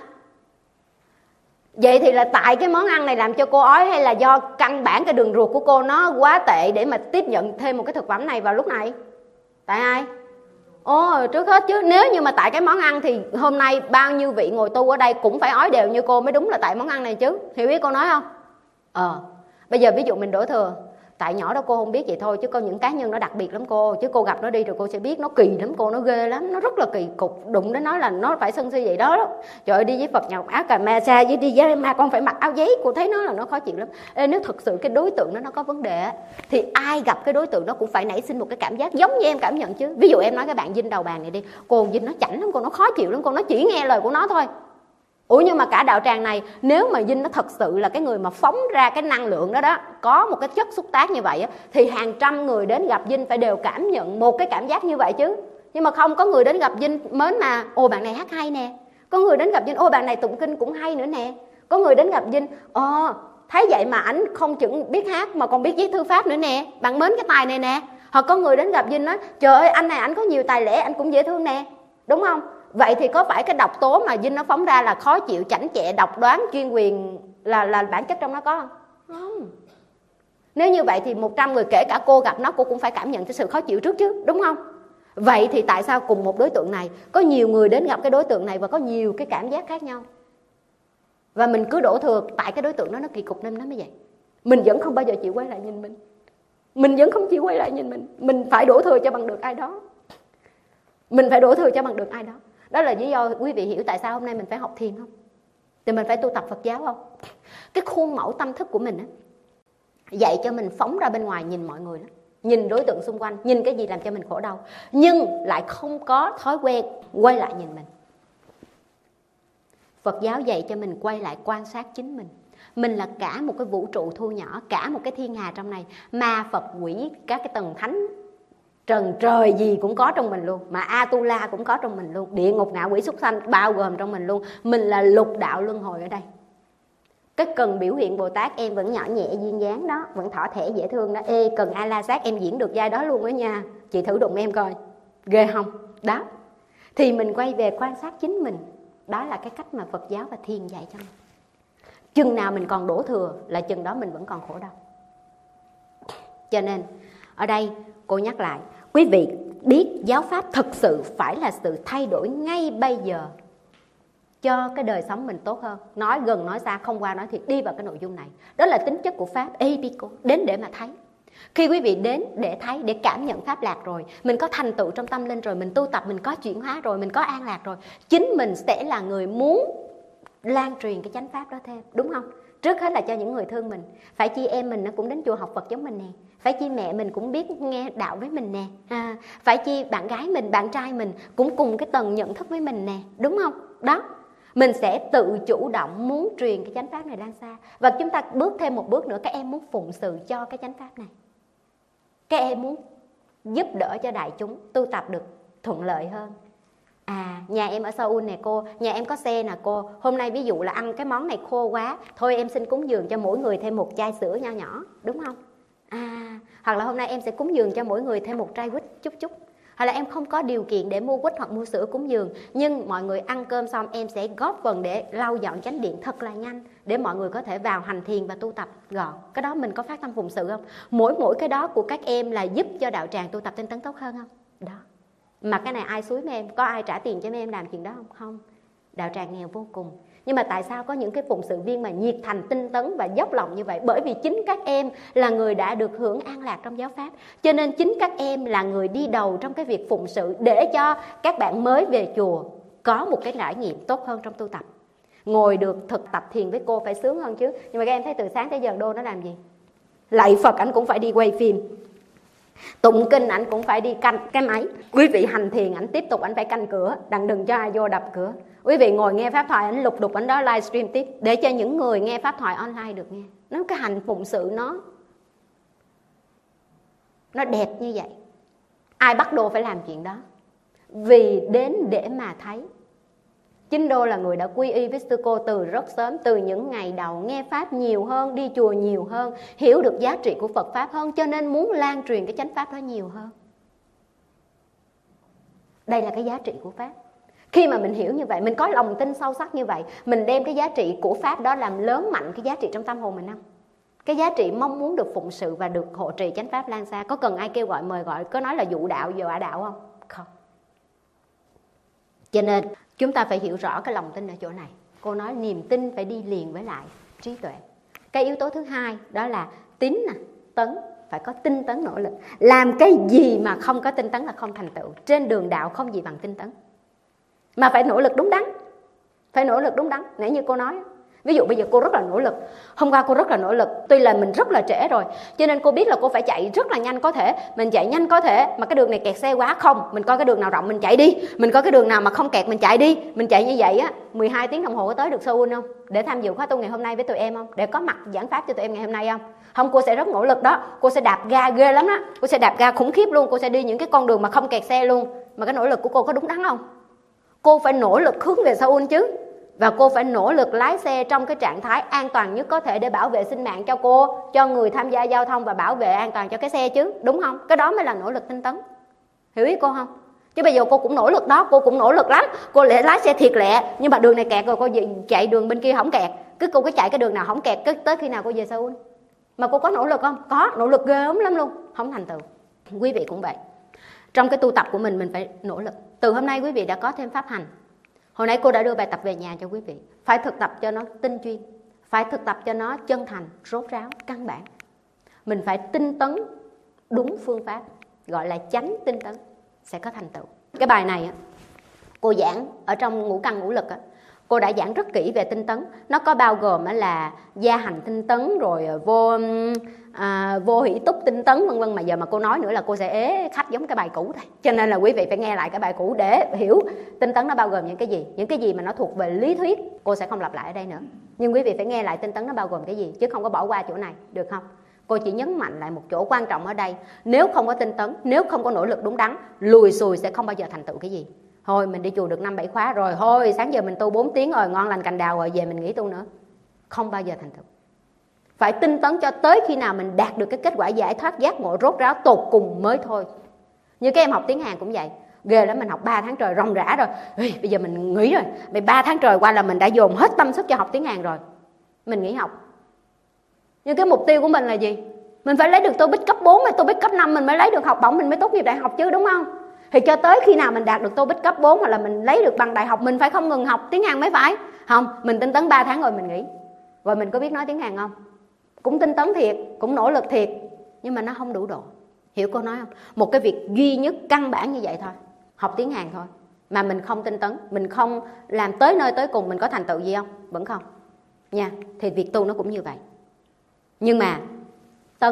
Vậy thì là tại cái món ăn này làm cho cô ói, hay là do căn bản cái đường ruột của cô nó quá tệ để mà tiếp nhận thêm một cái thực phẩm này vào lúc này? Tại ai? Trước hết chứ, nếu như mà tại cái món ăn thì hôm nay bao nhiêu vị ngồi tu ở đây cũng phải ói đều như cô mới đúng là tại món ăn này chứ. Hiểu ý cô nói không? Bây giờ ví dụ mình đổ thừa, tại nhỏ đó cô không biết vậy thôi, chứ có những cá nhân nó đặc biệt lắm cô, chứ cô gặp nó đi rồi cô sẽ biết nó kỳ lắm cô, nó ghê lắm, nó rất là kỳ cục, đụng đến nó là nó phải sân si vậy đó. Trời ơi, đi với Phật nhọc áo cà ma sa, với đi với ma con phải mặc áo giấy, cô thấy nó là nó khó chịu lắm. Nếu thực sự cái đối tượng đó nó có vấn đề thì ai gặp cái đối tượng đó cũng phải nảy sinh một cái cảm giác giống như em cảm nhận chứ. Ví dụ em nói cái bạn Vinh đầu bàn này đi, cô Vinh nó chảnh lắm cô, nó khó chịu lắm cô, nó chỉ nghe lời của nó thôi. Nhưng mà cả đạo tràng này, nếu mà Vinh nó thật sự là cái người mà phóng ra cái năng lượng đó đó, có một cái chất xúc tác như vậy thì hàng trăm người đến gặp Vinh phải đều cảm nhận một cái cảm giác như vậy chứ. Nhưng mà không, có người đến gặp Vinh mến mà, bạn này hát hay nè. Có người đến gặp Vinh, bạn này tụng kinh cũng hay nữa nè. Có người đến gặp Vinh, thấy vậy mà ảnh không chừng biết hát mà còn biết viết thư pháp nữa nè, bạn mến cái tài này nè. Hoặc có người đến gặp Vinh nói, trời ơi anh này ảnh có nhiều tài lẻ, anh cũng dễ thương nè, đúng không? Vậy thì có phải cái độc tố mà Vinh nó phóng ra là khó chịu, chảnh chẹ, độc đoán, chuyên quyền là bản chất trong nó có không? Không. Nếu như vậy thì 100 người kể cả cô gặp nó, cô cũng phải cảm nhận cái sự khó chịu trước chứ, đúng không? Vậy thì tại sao cùng một đối tượng này có nhiều người đến gặp cái đối tượng này và có nhiều cái cảm giác khác nhau? Và mình cứ đổ thừa tại cái đối tượng đó nó kỳ cục nên nó mới vậy. Mình vẫn không bao giờ chịu quay lại nhìn mình. Mình vẫn không chịu quay lại nhìn mình. Mình phải đổ thừa cho bằng được ai đó. Mình phải đổ thừa cho bằng được ai đó. Đó là lý do quý vị hiểu tại sao hôm nay mình phải học thiền không? Thì mình phải tu tập Phật giáo không? Cái khuôn mẫu tâm thức của mình á, dạy cho mình phóng ra bên ngoài nhìn mọi người đó, nhìn đối tượng xung quanh, nhìn cái gì làm cho mình khổ đau, nhưng lại không có thói quen quay lại nhìn mình. Phật giáo dạy cho mình quay lại quan sát chính mình. Mình là cả một cái vũ trụ thu nhỏ, cả một cái thiên hà trong này, ma Phật quỷ, các cái tầng thánh trần trời gì cũng có trong mình luôn, mà Atula cũng có trong mình luôn, địa ngục ngạ quỷ súc sanh bao gồm trong mình luôn. Mình là lục đạo luân hồi ở đây. Cái cần biểu hiện Bồ Tát em vẫn nhỏ nhẹ duyên dáng đó, vẫn thỏ thẻ dễ thương đó. Cần A La Sát em diễn được vai đó luôn đó nha, chị thử đụng em coi ghê không? Đó, thì mình quay về quan sát chính mình. Đó là cái cách mà Phật giáo và thiền dạy cho mình. Chừng nào mình còn đổ thừa là chừng đó mình vẫn còn khổ đau. Cho nên ở đây cô nhắc lại, quý vị biết giáo pháp thực sự phải là sự thay đổi ngay bây giờ cho cái đời sống mình tốt hơn. Nói gần nói xa, không qua nói thiệt, đi vào cái nội dung này. Đó là tính chất của pháp Epico, đến để mà thấy. Khi quý vị đến để thấy, để cảm nhận pháp lạc rồi, mình có thành tựu trong tâm linh rồi, mình tu tập, mình có chuyển hóa rồi, mình có an lạc rồi, chính mình sẽ là người muốn lan truyền cái chánh pháp đó thêm, đúng không? Trước hết là cho những người thương mình. Phải chị em mình nó cũng đến chùa học Phật giống mình nè. Phải chi mẹ mình cũng biết nghe đạo với mình nè, phải chi bạn gái mình, bạn trai mình cũng cùng cái tầng nhận thức với mình nè, đúng không? Đó, mình sẽ tự chủ động muốn truyền cái chánh pháp này lan xa. Và chúng ta bước thêm một bước nữa, các em muốn phụng sự cho cái chánh pháp này. Các em muốn giúp đỡ cho đại chúng tu tập được thuận lợi hơn. Nhà em ở Seoul nè cô, nhà em có xe nè cô, hôm nay ví dụ là ăn cái món này khô quá, thôi em xin cúng dường cho mỗi người thêm một chai sữa nho nhỏ, đúng không? Hoặc là hôm nay em sẽ cúng dường cho mỗi người thêm một chai quýt chút chút. Hoặc là em không có điều kiện để mua quýt hoặc mua sữa cúng dường, nhưng mọi người ăn cơm xong em sẽ góp phần để lau dọn chánh điện thật là nhanh, để mọi người có thể vào hành thiền và tu tập gọn. Cái đó mình có phát tâm phụng sự không? Mỗi cái đó của các em là giúp cho đạo tràng tu tập tinh tấn tốt hơn không? Đó. Mà cái này ai xúi mấy em? Có ai trả tiền cho mấy em làm chuyện đó không? Không. Đạo tràng nghèo vô cùng. Nhưng mà tại sao có những cái phụng sự viên mà nhiệt thành, tinh tấn và dốc lòng như vậy? Bởi vì chính các em là người đã được hưởng an lạc trong giáo pháp. Cho nên chính các em là người đi đầu trong cái việc phụng sự, để cho các bạn mới về chùa có một cái trải nghiệm tốt hơn trong tu tập. Ngồi được thực tập thiền với cô phải sướng hơn chứ. Nhưng mà các em thấy từ sáng tới giờ Đô nó làm gì? Lạy Phật ảnh cũng phải đi quay phim, tụng kinh ảnh cũng phải đi canh cái máy. Quý vị hành thiền ảnh tiếp tục ảnh phải canh cửa, đừng cho ai vô đập cửa. Quý vị ngồi nghe pháp thoại ảnh lục đục ảnh đó livestream tiếp, để cho những người nghe pháp thoại online được nghe. Nó cái hành phụng sự nó đẹp như vậy. Ai bắt Đô phải làm chuyện đó? Vì đến để mà thấy. Chính Đô là người đã quy y với sư cô từ rất sớm, từ những ngày đầu nghe pháp nhiều hơn, đi chùa nhiều hơn, hiểu được giá trị của Phật pháp hơn, cho nên muốn lan truyền cái chánh pháp đó nhiều hơn. Đây là cái giá trị của pháp. Khi mà mình hiểu như vậy, mình có lòng tin sâu sắc như vậy, mình đem cái giá trị của pháp đó làm lớn mạnh cái giá trị trong tâm hồn mình không? Cái giá trị mong muốn được phụng sự và được hộ trì chánh pháp lan xa. Có cần ai kêu gọi mời gọi, có nói là dụ đạo, dọa đạo không? Không. Cho nên chúng ta phải hiểu rõ cái lòng tin ở chỗ này. Cô nói niềm tin phải đi liền với lại trí tuệ. Cái yếu tố thứ hai đó là tín nè, tấn. Phải có tinh tấn nỗ lực. Làm cái gì mà không có tinh tấn là không thành tựu. Trên đường đạo không gì bằng tinh tấn. Mà phải nỗ lực đúng đắn. Phải nỗ lực đúng đắn. Nãy như cô nói, ví dụ bây giờ cô rất là nỗ lực, hôm qua cô rất là nỗ lực, tuy là mình rất là trễ rồi, cho nên cô biết là cô phải chạy rất là nhanh có thể. Mình chạy nhanh có thể, mà cái đường này kẹt xe quá, không, mình coi cái đường nào rộng mình chạy đi, mình coi cái đường nào mà không kẹt mình chạy đi. Mình chạy như vậy á, 12 tiếng đồng hồ có tới được Seoul không? Để tham dự khóa tu ngày hôm nay với tụi em không? Để có mặt giảng pháp cho tụi em ngày hôm nay không? Không, cô sẽ rất nỗ lực đó, cô sẽ đạp ga ghê lắm đó, cô sẽ đạp ga khủng khiếp luôn, cô sẽ đi những cái con đường mà không kẹt xe luôn. Mà cái nỗ lực của cô có đúng đắn không? Cô phải nỗ lực hướng về Seoul chứ. Và cô phải nỗ lực lái xe trong cái trạng thái an toàn nhất có thể để bảo vệ sinh mạng cho cô, cho người tham gia giao thông và bảo vệ an toàn cho cái xe chứ, đúng không? Cái đó mới là nỗ lực tinh tấn. Hiểu ý cô không? Chứ bây giờ cô cũng nỗ lực đó, cô cũng nỗ lực lắm, cô lại lái xe thiệt lẹ, nhưng mà đường này kẹt rồi cô chạy đường bên kia không kẹt, cô cứ chạy cái đường nào không kẹt, tới khi nào cô về Seoul. Mà cô có nỗ lực không? Có, nỗ lực ghê lắm luôn, không thành tựu. Quý vị cũng vậy. Trong cái tu tập của mình phải nỗ lực. Từ hôm nay quý vị đã có thêm pháp hành. Hồi nãy cô đã đưa bài tập về nhà cho quý vị. Phải thực tập cho nó tinh chuyên, phải thực tập cho nó chân thành, rốt ráo, căn bản. Mình phải tinh tấn đúng phương pháp, gọi là chánh tinh tấn, sẽ có thành tựu. Cái bài này cô giảng ở trong ngũ căn ngũ lực, cô đã giảng rất kỹ về tinh tấn. Nó có bao gồm là gia hành tinh tấn, rồi vô hỷ túc tinh tấn vân vân. Mà giờ mà cô nói nữa là cô sẽ ế khách giống cái bài cũ thôi. Cho nên là quý vị phải nghe lại cái bài cũ để hiểu tinh tấn nó bao gồm những cái gì. Những cái gì mà nó thuộc về lý thuyết cô sẽ không lặp lại ở đây nữa. Nhưng quý vị phải nghe lại tinh tấn nó bao gồm cái gì, chứ không có bỏ qua chỗ này, được không? Cô chỉ nhấn mạnh lại một chỗ quan trọng ở đây. Nếu không có tinh tấn, nếu không có nỗ lực đúng đắn, lùi xùi sẽ không bao giờ thành tựu cái gì. Thôi mình đi chùa được 5-7 khóa rồi, thôi sáng giờ mình tu 4 tiếng rồi, ngon lành cành đào rồi, về mình nghỉ tu nữa. Không bao giờ thành tựu. Phải tinh tấn cho tới khi nào mình đạt được cái kết quả giải thoát giác ngộ rốt ráo tột cùng mới thôi. Như các em học tiếng Hàn cũng vậy. Ghê lắm, mình học 3 tháng trời ròng rã rồi. Bây giờ mình nghỉ rồi. 3 tháng trời qua là mình đã dồn hết tâm sức cho học tiếng Hàn rồi. Mình nghỉ học. Nhưng cái mục tiêu của mình là gì? Mình phải lấy được TOEIC cấp 4 hay TOEIC cấp 5 mình mới lấy được học bổng, mình mới tốt nghiệp đại học chứ, đúng không? Thì cho tới khi nào mình đạt được TOEIC cấp 4 hoặc là mình lấy được bằng đại học, mình phải không ngừng học tiếng Hàn mới phải. Không, mình tinh tấn 3 tháng rồi mình nghỉ. Rồi mình có biết nói tiếng Hàn không? Cũng tinh tấn thiệt, cũng nỗ lực thiệt, nhưng mà nó không đủ độ. Hiểu cô nói không? Một cái việc duy nhất căn bản như vậy thôi, học tiếng Hàn thôi, mà mình không tinh tấn, mình không làm tới nơi tới cùng, mình có thành tựu gì không? Vẫn không nha. Thì việc tu nó cũng như vậy. Nhưng mà tấn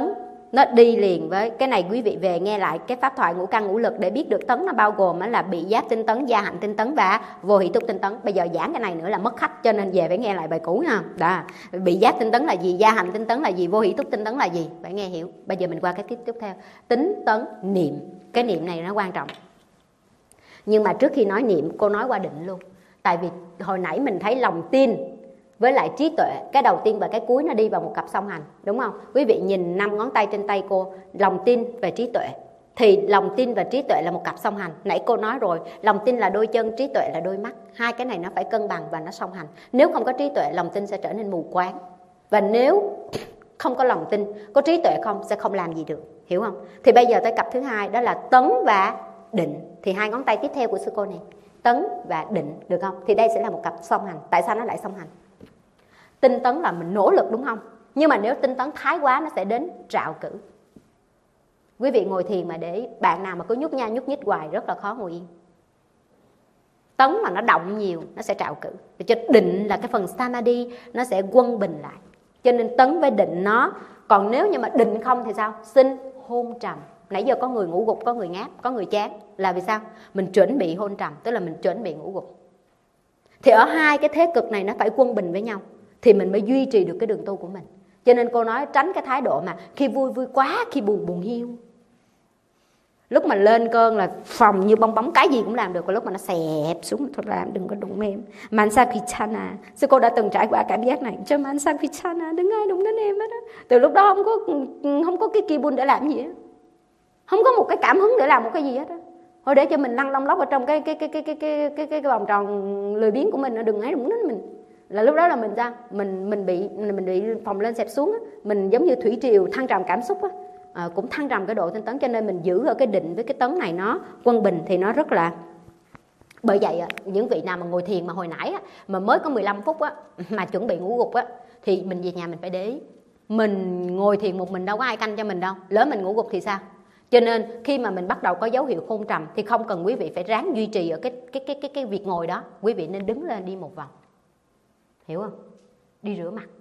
nó đi liền với cái này. Quý vị về nghe lại cái pháp thoại ngũ căn ngũ lực để biết được tấn nó bao gồm là bị giáp tinh tấn, gia hạnh tinh tấn và vô hỷ túc tinh tấn. Bây giờ giảng cái này nữa là mất khách, cho nên về phải nghe lại bài cũ ha. Đó, bị giáp tinh tấn là gì, gia hạnh tinh tấn là gì, vô hỷ túc tinh tấn là gì, phải nghe hiểu. Bây giờ mình qua cái tiếp theo, tính tấn niệm. Cái niệm này nó quan trọng. Nhưng mà trước khi nói niệm, cô nói qua định luôn. Tại vì hồi nãy mình thấy lòng tin với lại trí tuệ, cái đầu tiên và cái cuối nó đi vào một cặp song hành, đúng không? Quý vị nhìn 5 ngón tay trên tay cô, lòng tin và trí tuệ. Thì lòng tin và trí tuệ là một cặp song hành. Nãy cô nói rồi, lòng tin là đôi chân, trí tuệ là đôi mắt. Hai cái này nó phải cân bằng và nó song hành. Nếu không có trí tuệ, lòng tin sẽ trở nên mù quáng. Và nếu không có lòng tin, có trí tuệ không, sẽ không làm gì được, hiểu không? Thì bây giờ tới cặp thứ hai, đó là tấn và định. Thì 2 ngón tay tiếp theo của sư cô này, tấn và định, được không? Thì đây sẽ là một cặp song hành. Tại sao nó lại song hành? Tinh tấn là mình nỗ lực, đúng không? Nhưng mà nếu tinh tấn thái quá, nó sẽ đến trạo cử. Quý vị ngồi thiền mà để bạn nào mà cứ nhúc nhích hoài rất là khó ngồi yên. Tấn mà nó động nhiều, nó sẽ trạo cử. Cho định là cái phần samadhi, nó sẽ quân bình lại. Cho nên tấn với định nó. Còn nếu như mà định không thì sao? Sinh hôn trầm. Nãy giờ có người ngủ gục, có người ngáp, có người chán. Là vì sao? Mình chuẩn bị hôn trầm, tức là mình chuẩn bị ngủ gục. Thì ở hai cái thế cực này nó phải quân bình với nhau, thì mình mới duy trì được cái đường tu của mình. Cho nên cô nói tránh cái thái độ mà khi vui vui quá, khi buồn buồn hiu. Lúc mà lên cơn là phòng như bong bóng, cái gì cũng làm được. Còn lúc mà nó xẹp xuống, thôi làm, đừng có đụng em. Mansakichana, sư cô đã từng trải qua cảm giác này. Cho Mansakichana, đừng ai đụng đến em hết á. Từ lúc đó không có cái kibun để làm gì hết. Không có một cái cảm hứng để làm một cái gì hết á. Thôi để cho mình lăn lông lóc ở trong cái vòng tròn lười biếng của mình, đừng ai đụng đến mình. Là lúc đó là mình ra, mình bị phòng lên xẹp xuống á. Mình giống như thủy triều thăng trầm cảm xúc á. Cũng thăng trầm cái độ tinh tấn. Cho nên mình giữ ở cái định với cái tấn này nó quân bình thì nó rất là. Bởi vậy những vị nào mà ngồi thiền mà hồi nãy mà mới có 15 phút mà chuẩn bị ngủ gục thì mình về nhà mình phải để ý. Mình ngồi thiền một mình đâu có ai canh cho mình đâu. Lỡ mình ngủ gục thì sao? Cho nên khi mà mình bắt đầu có dấu hiệu hôn trầm thì không cần quý vị phải ráng duy trì ở cái việc ngồi đó. Quý vị nên đứng lên đi một vòng, hiểu không? Đi rửa mặt,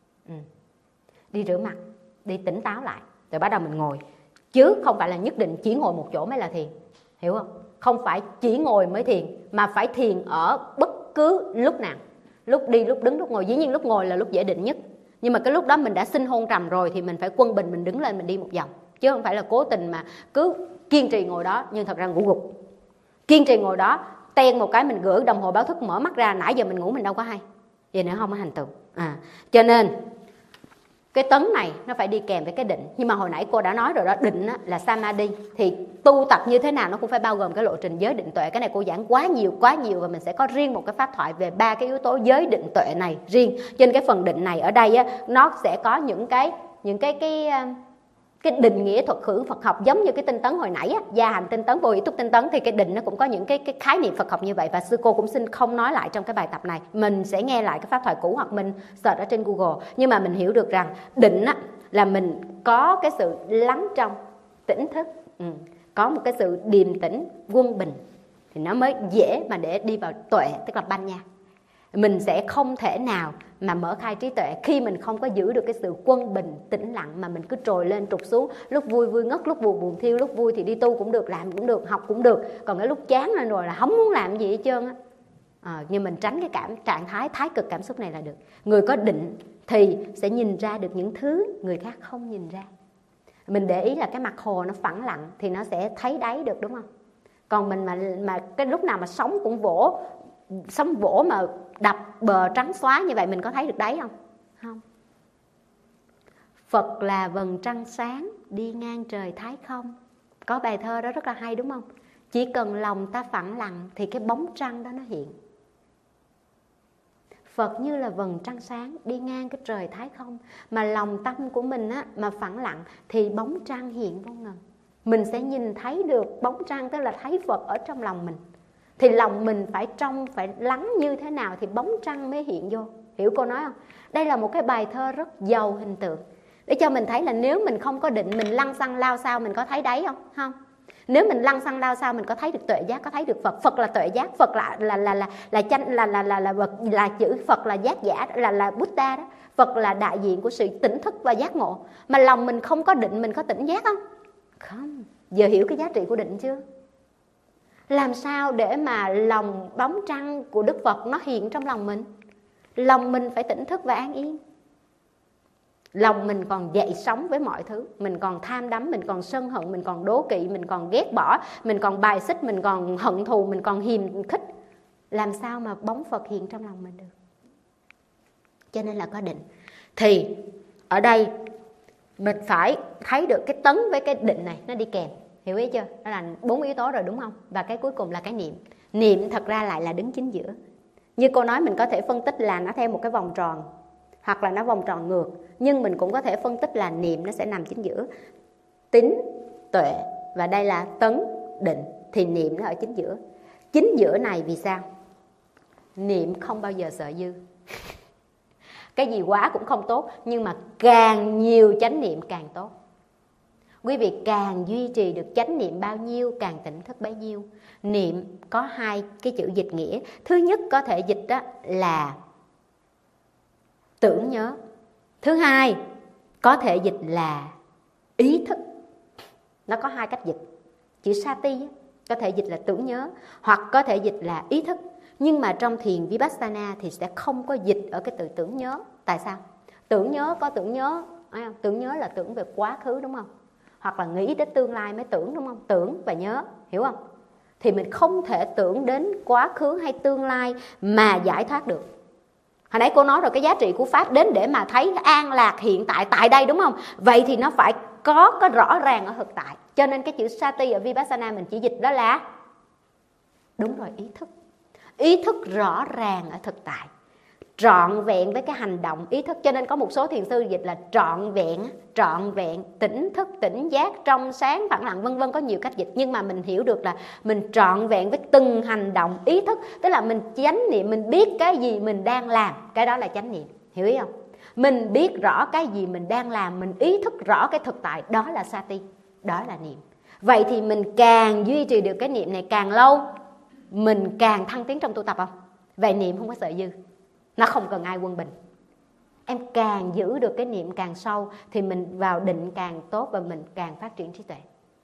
đi rửa mặt, đi tỉnh táo lại, rồi bắt đầu mình ngồi. Chứ không phải là nhất định chỉ ngồi một chỗ mới là thiền, hiểu không? Không phải chỉ ngồi mới thiền, mà phải thiền ở bất cứ lúc nào. Lúc đi, lúc đứng, lúc ngồi. Dĩ nhiên lúc ngồi là lúc dễ định nhất. Nhưng mà cái lúc đó mình đã sinh hôn trầm rồi thì mình phải quân bình, mình đứng lên mình đi một vòng. Chứ không phải là cố tình mà cứ kiên trì ngồi đó nhưng thật ra ngủ gục. Kiên trì ngồi đó, ten một cái mình gỡ đồng hồ báo thức, mở mắt ra nãy giờ mình ngủ mình đâu có hay. Vậy nữa không có hành tựu. Cho nên cái tấn này nó phải đi kèm với cái định. Nhưng mà hồi nãy cô đã nói rồi đó, định là samadhi. Thì tu tập như thế nào nó cũng phải bao gồm cái lộ trình giới định tuệ. Cái này cô giảng quá nhiều. Và mình sẽ có riêng một cái pháp thoại về 3 cái yếu tố giới định tuệ này riêng. Trên cái phần định này ở đây nó sẽ có những cái định nghĩa thuật ngữ Phật học giống như cái tinh tấn hồi nãy gia hành tinh tấn, vô hỷ túc tinh tấn. Thì cái định nó cũng có những cái khái niệm Phật học như vậy. Và sư cô cũng xin không nói lại trong cái bài tập này. Mình sẽ nghe lại cái pháp thoại cũ hoặc mình search ở trên Google. Nhưng mà mình hiểu được rằng định là mình có cái sự lắng trong, tỉnh thức, có một cái sự điềm tĩnh, quân bình, thì nó mới dễ mà để đi vào tuệ, tức là banh nha. Mình sẽ không thể nào mà mở khai trí tuệ khi mình không có giữ được cái sự quân bình, tĩnh lặng, mà mình cứ trồi lên trục xuống. Lúc vui vui ngất, lúc buồn buồn thiêu. Lúc vui thì đi tu cũng được, làm cũng được, học cũng được. Còn cái lúc chán lên rồi là không muốn làm gì hết trơn nhưng mình tránh cái trạng thái thái cực cảm xúc này là được. Người có định thì sẽ nhìn ra được những thứ người khác không nhìn ra. Mình để ý là cái mặt hồ nó phẳng lặng thì nó sẽ thấy đáy được, đúng không? Còn mình mà cái lúc nào mà sóng cũng vỗ mà đập bờ trắng xóa như vậy, mình có thấy được đáy không? Không. Phật là vầng trăng sáng đi ngang trời thái không. Có bài thơ đó rất là hay, đúng không? Chỉ cần lòng ta phẳng lặng thì cái bóng trăng đó nó hiện. Phật như là vầng trăng sáng đi ngang cái trời thái không. Mà lòng tâm của mình mà phẳng lặng thì bóng trăng hiện vô ngần. Mình sẽ nhìn thấy được bóng trăng, tức là thấy Phật ở trong lòng mình. Thì lòng mình phải trong, phải lắng như thế nào thì bóng trăng mới hiện vô. Hiểu cô nói không? Đây là một cái bài thơ rất giàu hình tượng, để cho mình thấy là nếu mình không có định, mình lăng xăng lao sao mình có thấy đáy không? Không. Nếu mình lăng xăng đao sao mình có thấy được tuệ giác, có thấy được Phật. Phật là tuệ giác, Phật là chữ Phật là giác giả, là Buddha đó. Phật là đại diện của sự tỉnh thức và giác ngộ. Mà lòng mình không có định, mình có tỉnh giác không? Không. Giờ hiểu cái giá trị của định chưa? Làm sao để mà lòng bóng trăng của Đức Phật nó hiện trong lòng mình? Lòng mình phải tỉnh thức và an yên. Lòng mình còn dậy sóng với mọi thứ. Mình còn tham đắm, mình còn sân hận, mình còn đố kỵ, mình còn ghét bỏ, mình còn bài xích, mình còn hận thù, mình còn hiềm khích. Làm sao mà bóng Phật hiện trong lòng mình được? Cho nên là có định. Thì ở đây mình phải thấy được cái tấn với cái định này nó đi kèm. Hiểu ý chưa? Đó là 4 yếu tố rồi đúng không? Và cái cuối cùng là cái niệm. Niệm thật ra lại là đứng chính giữa. Như cô nói, mình có thể phân tích là nó theo một cái vòng tròn, hoặc là nó vòng tròn ngược. Nhưng mình cũng có thể phân tích là niệm nó sẽ nằm chính giữa. Tín, tuệ, và đây là tấn, định. Thì niệm nó ở chính giữa. Chính giữa này vì sao? Niệm không bao giờ sợ dư. Cái gì quá cũng không tốt, nhưng mà càng nhiều chánh niệm càng tốt. Quý vị càng duy trì được chánh niệm bao nhiêu, càng tỉnh thức bấy nhiêu. Niệm có 2 cái chữ dịch nghĩa. Thứ nhất có thể dịch đó là tưởng nhớ. Thứ hai có thể dịch là ý thức. Nó có 2 cách dịch. Chữ sati có thể dịch là tưởng nhớ, hoặc có thể dịch là ý thức. Nhưng mà trong thiền Vipassana thì sẽ không có dịch ở cái từ tưởng nhớ. Tại sao? Tưởng nhớ có tưởng nhớ, tưởng nhớ là tưởng về quá khứ đúng không? Hoặc là nghĩ đến tương lai mới tưởng đúng không? Tưởng và nhớ, hiểu không? Thì mình không thể tưởng đến quá khứ hay tương lai mà giải thoát được. Hồi nãy cô nói rồi, cái giá trị của Pháp đến để mà thấy an lạc hiện tại tại đây đúng không? Vậy thì nó phải có rõ ràng ở thực tại. Cho nên cái chữ sati ở Vipassana mình chỉ dịch đó là đúng rồi, ý thức. Ý thức rõ ràng ở thực tại, trọn vẹn với cái hành động ý thức. Cho nên có một số thiền sư dịch là trọn vẹn, tỉnh thức, tỉnh giác, trong sáng, phẳng lặng, vân vân, có nhiều cách dịch. Nhưng mà mình hiểu được là mình trọn vẹn với từng hành động ý thức. Tức là mình chánh niệm, mình biết cái gì mình đang làm, cái đó là chánh niệm, hiểu ý không? Mình biết rõ cái gì mình đang làm, mình ý thức rõ cái thực tại, đó là sati, đó là niệm. Vậy thì mình càng duy trì được cái niệm này càng lâu, mình càng thăng tiến trong tu tập không? Vậy niệm không có sợ dư. Nó không cần ai quân bình. Em càng giữ được cái niệm càng sâu thì mình vào định càng tốt và mình càng phát triển trí tuệ.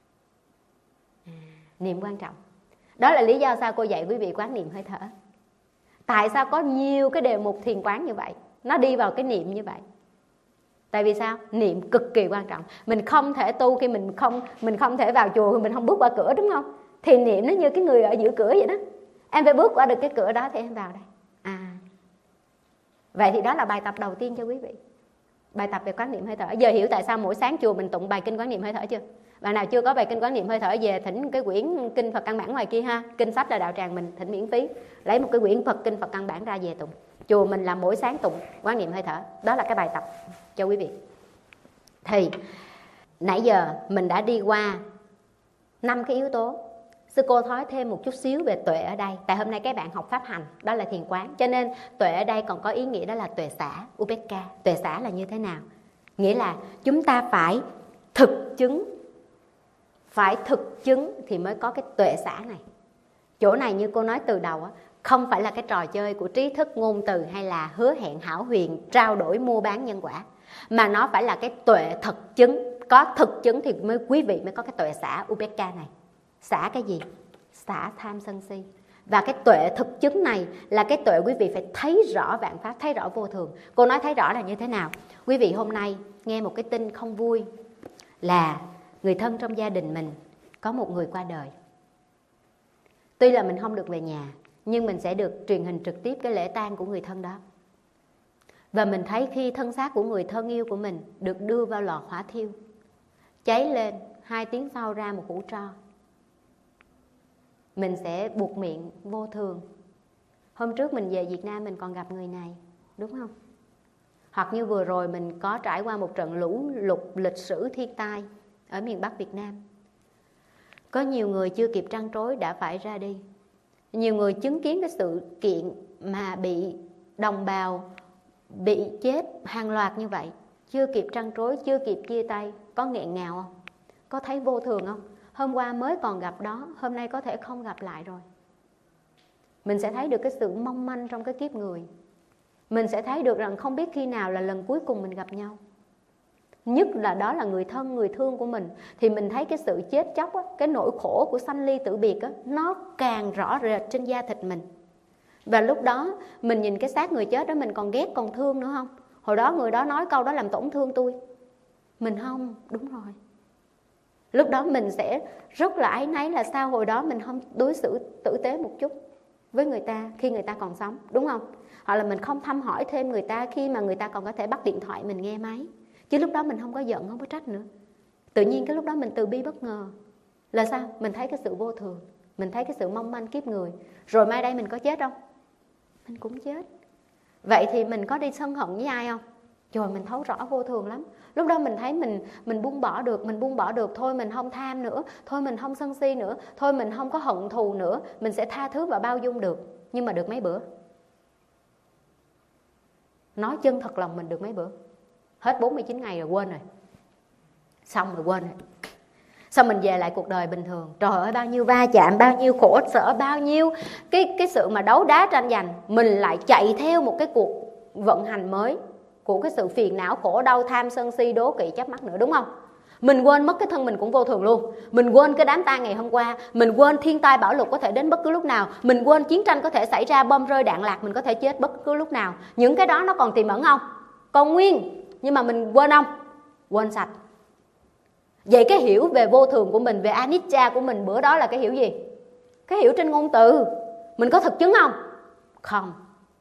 Niệm quan trọng. Đó là lý do sao cô dạy quý vị quán niệm hơi thở. Tại sao có nhiều cái đề mục thiền quán như vậy? Nó đi vào cái niệm như vậy. Tại vì sao? Niệm cực kỳ quan trọng. Mình không thể tu khi mình không thể vào chùa, mình không bước qua cửa đúng không? Thì niệm nó như cái người ở giữa cửa vậy đó. Em phải bước qua được cái cửa đó thì em vào đây. Vậy thì đó là bài tập đầu tiên cho quý vị. Bài tập về quán niệm hơi thở. Giờ hiểu tại sao mỗi sáng chùa mình tụng bài kinh quán niệm hơi thở chưa? Bạn nào chưa có bài kinh quán niệm hơi thở về thỉnh cái quyển kinh Phật căn bản ngoài kia ha. Kinh sách là đạo tràng mình thỉnh miễn phí. Lấy một cái quyển kinh Phật căn bản ra về tụng. Chùa mình là mỗi sáng tụng quán niệm hơi thở. Đó là cái bài tập cho quý vị. Thì nãy giờ mình đã đi qua 5 cái yếu tố. Sư cô nói thêm một chút xíu về tuệ ở đây. Tại hôm nay các bạn học pháp hành, đó là thiền quán. Cho nên tuệ ở đây còn có ý nghĩa đó là tuệ xả, Upekkha. Tuệ xả là như thế nào? Nghĩa là chúng ta phải thực chứng thì mới có cái tuệ xả này. Chỗ này như cô nói từ đầu, không phải là cái trò chơi của trí thức, ngôn từ hay là hứa hẹn hão huyền, trao đổi mua bán nhân quả. Mà nó phải là cái tuệ thực chứng. Có thực chứng thì quý vị mới có cái tuệ xả Upekkha này. Xả cái gì? Xả tham sân si. Và cái tuệ thực chứng này là cái tuệ quý vị phải thấy rõ vạn pháp, thấy rõ vô thường. Cô nói thấy rõ là như thế nào? Quý vị hôm nay nghe một cái tin không vui là người thân trong gia đình mình có một người qua đời. Tuy là mình không được về nhà, nhưng mình sẽ được truyền hình trực tiếp cái lễ tang của người thân đó. Và mình thấy khi thân xác của người thân yêu của mình được đưa vào lò hỏa thiêu, cháy lên, 2 tiếng sau ra một hũ tro, mình sẽ buột miệng vô thường. Hôm trước mình về Việt Nam mình còn gặp người này, đúng không? Hoặc như vừa rồi mình có trải qua một trận lũ lụt lịch sử thiên tai ở miền Bắc Việt Nam. Có nhiều người chưa kịp trăn trối đã phải ra đi. Nhiều người chứng kiến cái sự kiện mà bị đồng bào bị chết hàng loạt như vậy, chưa kịp trăn trối, chưa kịp chia tay, có nghẹn ngào không? Có thấy vô thường không? Hôm qua mới còn gặp đó, hôm nay có thể không gặp lại rồi. Mình sẽ thấy được cái sự mong manh trong cái kiếp người. Mình sẽ thấy được rằng không biết khi nào là lần cuối cùng mình gặp nhau. Nhất là đó là người thân, người thương của mình. Thì mình thấy cái sự chết chóc á, cái nỗi khổ của sanh ly tử biệt á, nó càng rõ rệt trên da thịt mình. Và lúc đó mình nhìn cái xác người chết đó, mình còn ghét còn thương nữa không? Hồi đó người đó nói câu đó làm tổn thương tôi. Mình không, đúng rồi. Lúc đó mình sẽ rất là áy náy là sao hồi đó mình không đối xử tử tế một chút với người ta khi người ta còn sống, đúng không? Hoặc là mình không thăm hỏi thêm người ta khi mà người ta còn có thể bắt điện thoại mình nghe máy. Chứ lúc đó mình không có giận, không có trách nữa. Tự nhiên cái lúc đó mình từ bi bất ngờ. Là sao? Mình thấy cái sự vô thường, mình thấy cái sự mong manh kiếp người. Rồi mai đây mình có chết không? Mình cũng chết. Vậy thì mình có đi sân hận với ai không? Trời, mình thấu rõ vô thường lắm. Lúc đó mình thấy mình buông bỏ được, mình buông bỏ được. Thôi mình không tham nữa, thôi mình không sân si nữa, thôi mình không có hận thù nữa. Mình sẽ tha thứ và bao dung được. Nhưng mà được mấy bữa? Nói chân thật lòng mình được mấy bữa? Hết 49 ngày rồi quên rồi. Xong rồi quên rồi. Xong mình về lại cuộc đời bình thường. Trời ơi, bao nhiêu va chạm, bao nhiêu khổ sở, bao nhiêu cái sự mà đấu đá tranh giành. Mình lại chạy theo một cái cuộc vận hành mới của cái sự phiền não, khổ đau, tham, sân si, đố kỵ, chấp mắc nữa, đúng không? Mình quên mất cái thân mình cũng vô thường luôn. Mình quên cái đám tang ngày hôm qua. Mình quên thiên tai bão lụt có thể đến bất cứ lúc nào. Mình quên chiến tranh có thể xảy ra, bom rơi đạn lạc, mình có thể chết bất cứ lúc nào. Những cái đó nó còn tiềm ẩn không? Còn nguyên. Nhưng mà mình quên không? Quên sạch. Vậy cái hiểu về vô thường của mình, về anicca của mình bữa đó là cái hiểu gì? Cái hiểu trên ngôn từ. Mình có thực chứng không? Không.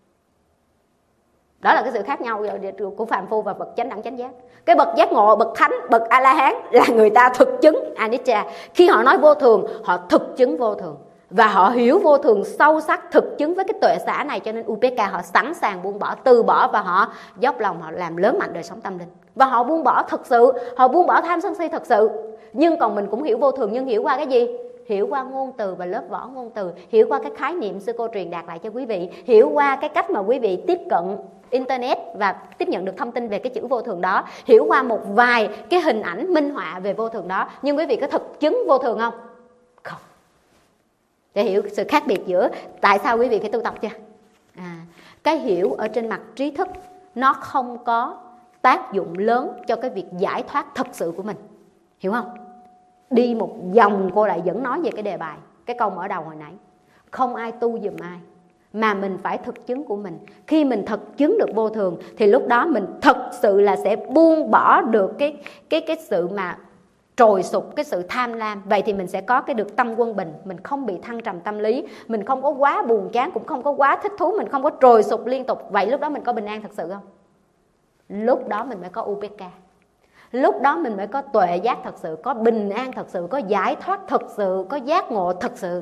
Đó là cái sự khác nhau của phàm phu và bậc chánh đẳng chánh giác. Cái bậc giác ngộ, bậc thánh, bậc A-la-hán là người ta thực chứng anicca. Khi họ nói vô thường, họ thực chứng vô thường. Và họ hiểu vô thường sâu sắc, thực chứng với cái tuệ xã này. Cho nên Upeka họ sẵn sàng buông bỏ, từ bỏ. Và họ dốc lòng, họ làm lớn mạnh đời sống tâm linh. Và họ buông bỏ thật sự, họ buông bỏ tham sân si thật sự. Nhưng còn mình cũng hiểu vô thường, nhưng hiểu qua cái gì? Hiểu qua ngôn từ và lớp vỏ ngôn từ. Hiểu qua cái khái niệm sư cô truyền đạt lại cho quý vị. Hiểu qua cái cách mà quý vị tiếp cận Internet và tiếp nhận được thông tin về cái chữ vô thường đó. Hiểu qua một vài cái hình ảnh minh họa về vô thường đó. Nhưng quý vị có thực chứng vô thường không? Không. Để hiểu sự khác biệt giữa tại sao quý vị phải tu tập chưa? Cái hiểu ở trên mặt trí thức nó không có tác dụng lớn cho cái việc giải thoát thật sự của mình. Hiểu không? Đi một vòng cô lại vẫn nói về cái đề bài, cái câu mở đầu hồi nãy. Không ai tu giùm ai, mà mình phải thực chứng của mình. Khi mình thực chứng được vô thường thì lúc đó mình thật sự là sẽ buông bỏ được cái sự mà trồi sụp, cái sự tham lam. Vậy thì mình sẽ có cái được tâm quân bình. Mình không bị thăng trầm tâm lý, mình không có quá buồn chán, cũng không có quá thích thú, mình không có trồi sụp liên tục. Vậy lúc đó mình có bình an thật sự không? Lúc đó mình mới có Upeka. Lúc đó mình mới có tuệ giác thật sự, có bình an thật sự, có giải thoát thật sự, có giác ngộ thật sự.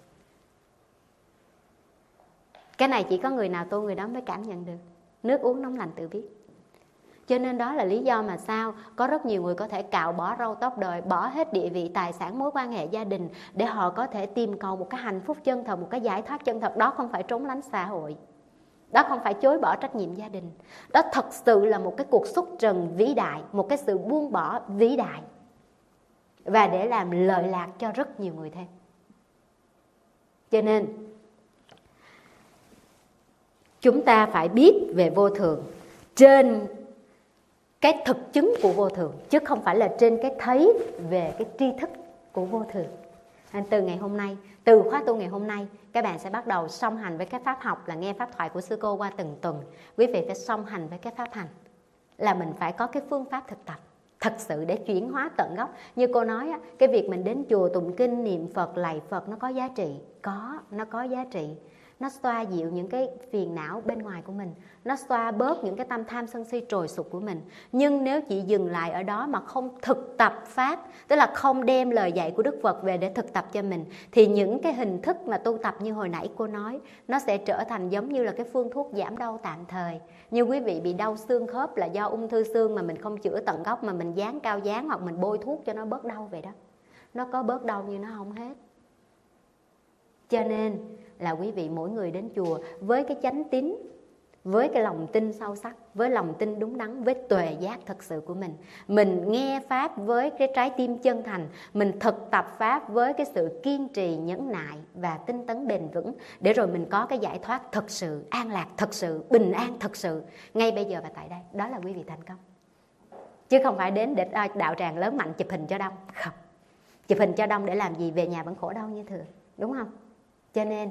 Cái này chỉ có người nào tu người đó mới cảm nhận được. Nước uống nóng lành tự biết. Cho nên đó là lý do mà sao có rất nhiều người có thể cạo bỏ râu tóc đời, bỏ hết địa vị, tài sản, mối quan hệ gia đình để họ có thể tìm cầu một cái hạnh phúc chân thật, một cái giải thoát chân thật. Đó không phải trốn lánh xã hội, đó không phải chối bỏ trách nhiệm gia đình. Đó thật sự là một cái cuộc xuất trần vĩ đại, một cái sự buông bỏ vĩ đại, và để làm lợi lạc cho rất nhiều người thêm. Cho nên chúng ta phải biết về vô thường trên cái thực chứng của vô thường, chứ không phải là trên cái thấy về cái tri thức của vô thường. Từ ngày hôm nay, từ khóa tu ngày hôm nay, các bạn sẽ bắt đầu song hành với cái pháp học là nghe pháp thoại của sư cô qua từng tuần. Quý vị phải song hành với cái pháp hành, là mình phải có cái phương pháp thực tập thật sự để chuyển hóa tận gốc. Như cô nói, cái việc mình đến chùa tụng kinh, niệm Phật, lạy Phật nó có giá trị. Nó có giá trị. Nó xoa dịu những cái phiền não bên ngoài của mình, nó xoa bớt những cái tâm tham sân si trồi sụp của mình. Nhưng nếu chỉ dừng lại ở đó mà không thực tập pháp, tức là không đem lời dạy của Đức Phật về để thực tập cho mình, thì những cái hình thức mà tu tập như hồi nãy cô nói, nó sẽ trở thành giống như là cái phương thuốc giảm đau tạm thời. Như quý vị bị đau xương khớp là do ung thư xương mà mình không chữa tận gốc, mà mình dán cao dán hoặc mình bôi thuốc cho nó bớt đau vậy đó. Nó có bớt đau nhưng nó không hết. Cho nên là quý vị mỗi người đến chùa với cái chánh tín, với cái lòng tin sâu sắc, với lòng tin đúng đắn, với tuệ giác thật sự của mình. Mình nghe Pháp với cái trái tim chân thành, mình thực tập Pháp với cái sự kiên trì, nhẫn nại và tinh tấn bền vững, để rồi mình có cái giải thoát thật sự, an lạc thật sự, bình an thật sự, ngay bây giờ và tại đây. Đó là quý vị thành công. Chứ không phải đến để đạo tràng lớn mạnh chụp hình cho đông. Không. Chụp hình cho đông để làm gì? Về nhà vẫn khổ đau như thường, đúng không? Cho nên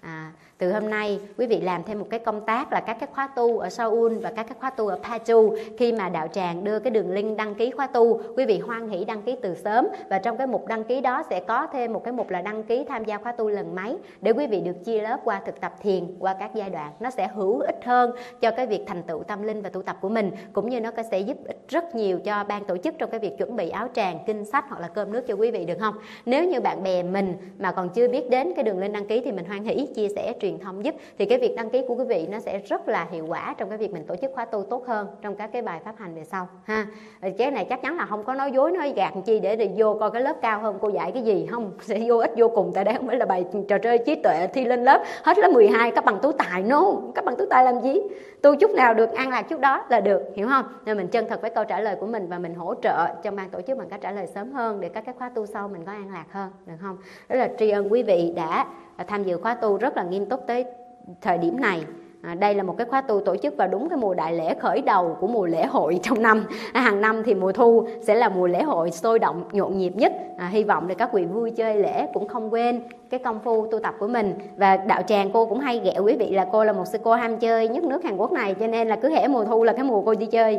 từ hôm nay quý vị làm thêm một cái công tác là các cái khóa tu ở Seoul và các cái khóa tu ở Paju. Khi mà đạo tràng đưa cái đường link đăng ký khóa tu, quý vị hoan hỷ đăng ký từ sớm. Và trong cái mục đăng ký đó sẽ có thêm một cái mục là đăng ký tham gia khóa tu lần mấy, để quý vị được chia lớp qua thực tập thiền qua các giai đoạn. Nó sẽ hữu ích hơn cho cái việc thành tựu tâm linh và tu tập của mình, cũng như nó sẽ giúp ích rất nhiều cho ban tổ chức trong cái việc chuẩn bị áo tràng, kinh sách hoặc là cơm nước cho quý vị, được không? Nếu như bạn bè mình mà còn chưa biết đến cái đường link đăng ký thì mình hoan hỷ chia sẻ truyền thông giúp, thì cái việc đăng ký của quý vị nó sẽ rất là hiệu quả trong cái việc mình tổ chức khóa tu tốt hơn trong các cái bài pháp hành về sau ha. Cái này chắc chắn là không có nói dối nói gạt chi để vô coi cái lớp cao hơn cô dạy cái gì, không, sẽ vô ích vô cùng. Tại đây không phải là bài trò chơi trí tuệ thi lên lớp hết lớp 12 cấp bằng tú tài, cấp bằng tú tài làm gì, tu chút nào được an lạc chút đó là được, hiểu không? Nên mình chân thật với câu trả lời của mình và mình hỗ trợ trong ban tổ chức bằng cách trả lời sớm hơn để các cái khóa tu sau mình có an lạc hơn, được không? Đó là tri ân quý vị đã tham dự khóa tu rất là nghiêm túc tới thời điểm này. Đây là một cái khóa tu tổ chức vào đúng cái mùa đại lễ khởi đầu của mùa lễ hội trong năm. Hàng năm thì mùa thu sẽ là mùa lễ hội sôi động nhộn nhịp nhất. Hy vọng là các vị vui chơi lễ cũng không quên cái công phu tu tập của mình. Và đạo tràng cô cũng hay ghẹo quý vị là cô là một sư cô ham chơi nhất nước Hàn Quốc này, cho nên là cứ hễ mùa thu là cái mùa cô đi chơi.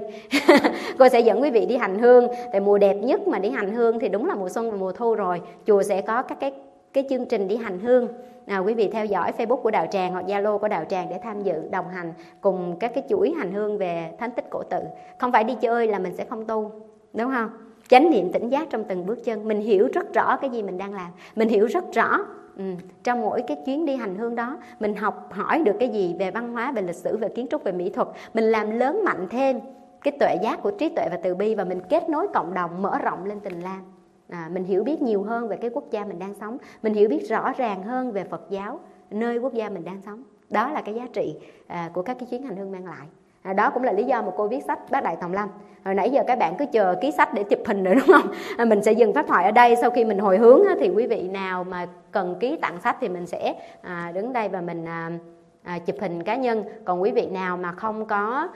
Cô sẽ dẫn quý vị đi hành hương. Tại mùa đẹp nhất mà đi hành hương thì đúng là mùa xuân và mùa thu rồi. Chùa sẽ có các cái chương trình đi hành hương. Quý vị theo dõi Facebook của đạo tràng hoặc Zalo của đạo tràng để tham dự đồng hành cùng các cái chuỗi hành hương về thánh tích cổ tự. Không phải đi chơi là mình sẽ không tu, đúng không? Chánh niệm tỉnh giác trong từng bước chân. Mình hiểu rất rõ cái gì mình đang làm, mình hiểu rất rõ trong mỗi cái chuyến đi hành hương đó mình học hỏi được cái gì về văn hóa, về lịch sử, về kiến trúc, về mỹ thuật. Mình làm lớn mạnh thêm cái tuệ giác của trí tuệ và từ bi, và mình kết nối cộng đồng, mở rộng lên tình lang. Mình hiểu biết nhiều hơn về cái quốc gia mình đang sống, mình hiểu biết rõ ràng hơn về Phật giáo nơi quốc gia mình đang sống. Đó là cái giá trị của các cái chuyến hành hương mang lại. Đó cũng là lý do mà cô viết sách Bát Đại Tòng Lâm. Hồi nãy giờ các bạn cứ chờ ký sách để chụp hình nữa, đúng không? Mình sẽ dừng pháp thoại ở đây. Sau khi mình hồi hướng thì quý vị nào mà cần ký tặng sách thì mình sẽ đứng đây và mình chụp hình cá nhân. Còn quý vị nào mà không có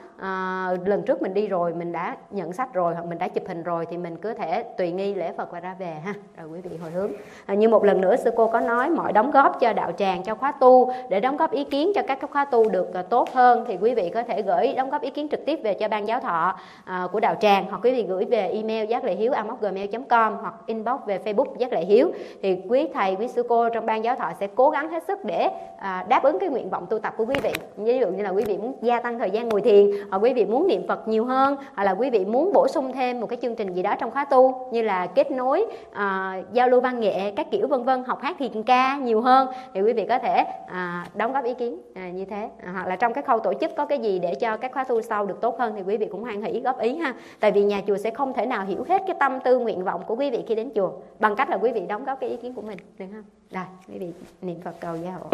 lần trước mình đi rồi, mình đã nhận sách rồi hoặc mình đã chụp hình rồi thì mình cứ thể tùy nghi lễ Phật và ra về ha. Rồi quý vị hồi hướng. Như một lần nữa sư cô có nói, mọi đóng góp cho đạo tràng, cho khóa tu, để đóng góp ý kiến cho các khóa tu được tốt hơn thì quý vị có thể gửi đóng góp ý kiến trực tiếp về cho ban giáo thọ của đạo tràng, hoặc quý vị gửi về email giác-lệ-hiếu@gmail.com hoặc inbox về Facebook Giác Lệ Hiếu. Thì quý thầy, quý sư cô trong ban giáo thọ sẽ cố gắng hết sức để đáp ứng cái nguyện vọng tu tập của quý vị. Ví dụ như là quý vị muốn gia tăng thời gian ngồi thiền, hoặc quý vị muốn niệm Phật nhiều hơn, hoặc là quý vị muốn bổ sung thêm một cái chương trình gì đó trong khóa tu, như là kết nối giao lưu văn nghệ các kiểu vân vân, học hát thiền ca nhiều hơn, thì quý vị có thể đóng góp ý kiến như thế. Hoặc là trong cái khâu tổ chức có cái gì để cho các khóa tu sau được tốt hơn thì quý vị cũng hoan hỷ góp ý ha. Tại vì nhà chùa sẽ không thể nào hiểu hết cái tâm tư nguyện vọng của quý vị khi đến chùa bằng cách là quý vị đóng góp cái ý kiến của mình, được không? Rồi quý vị niệm Phật cầu gia hộ.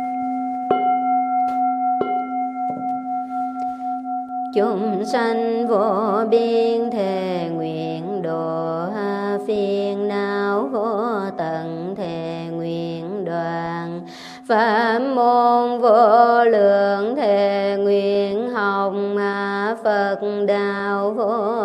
Chúng sanh vô biên thề nguyện độ, phiền não vô tận thề nguyện đoạn, pháp môn vô lượng thề nguyện học, Phật đạo vô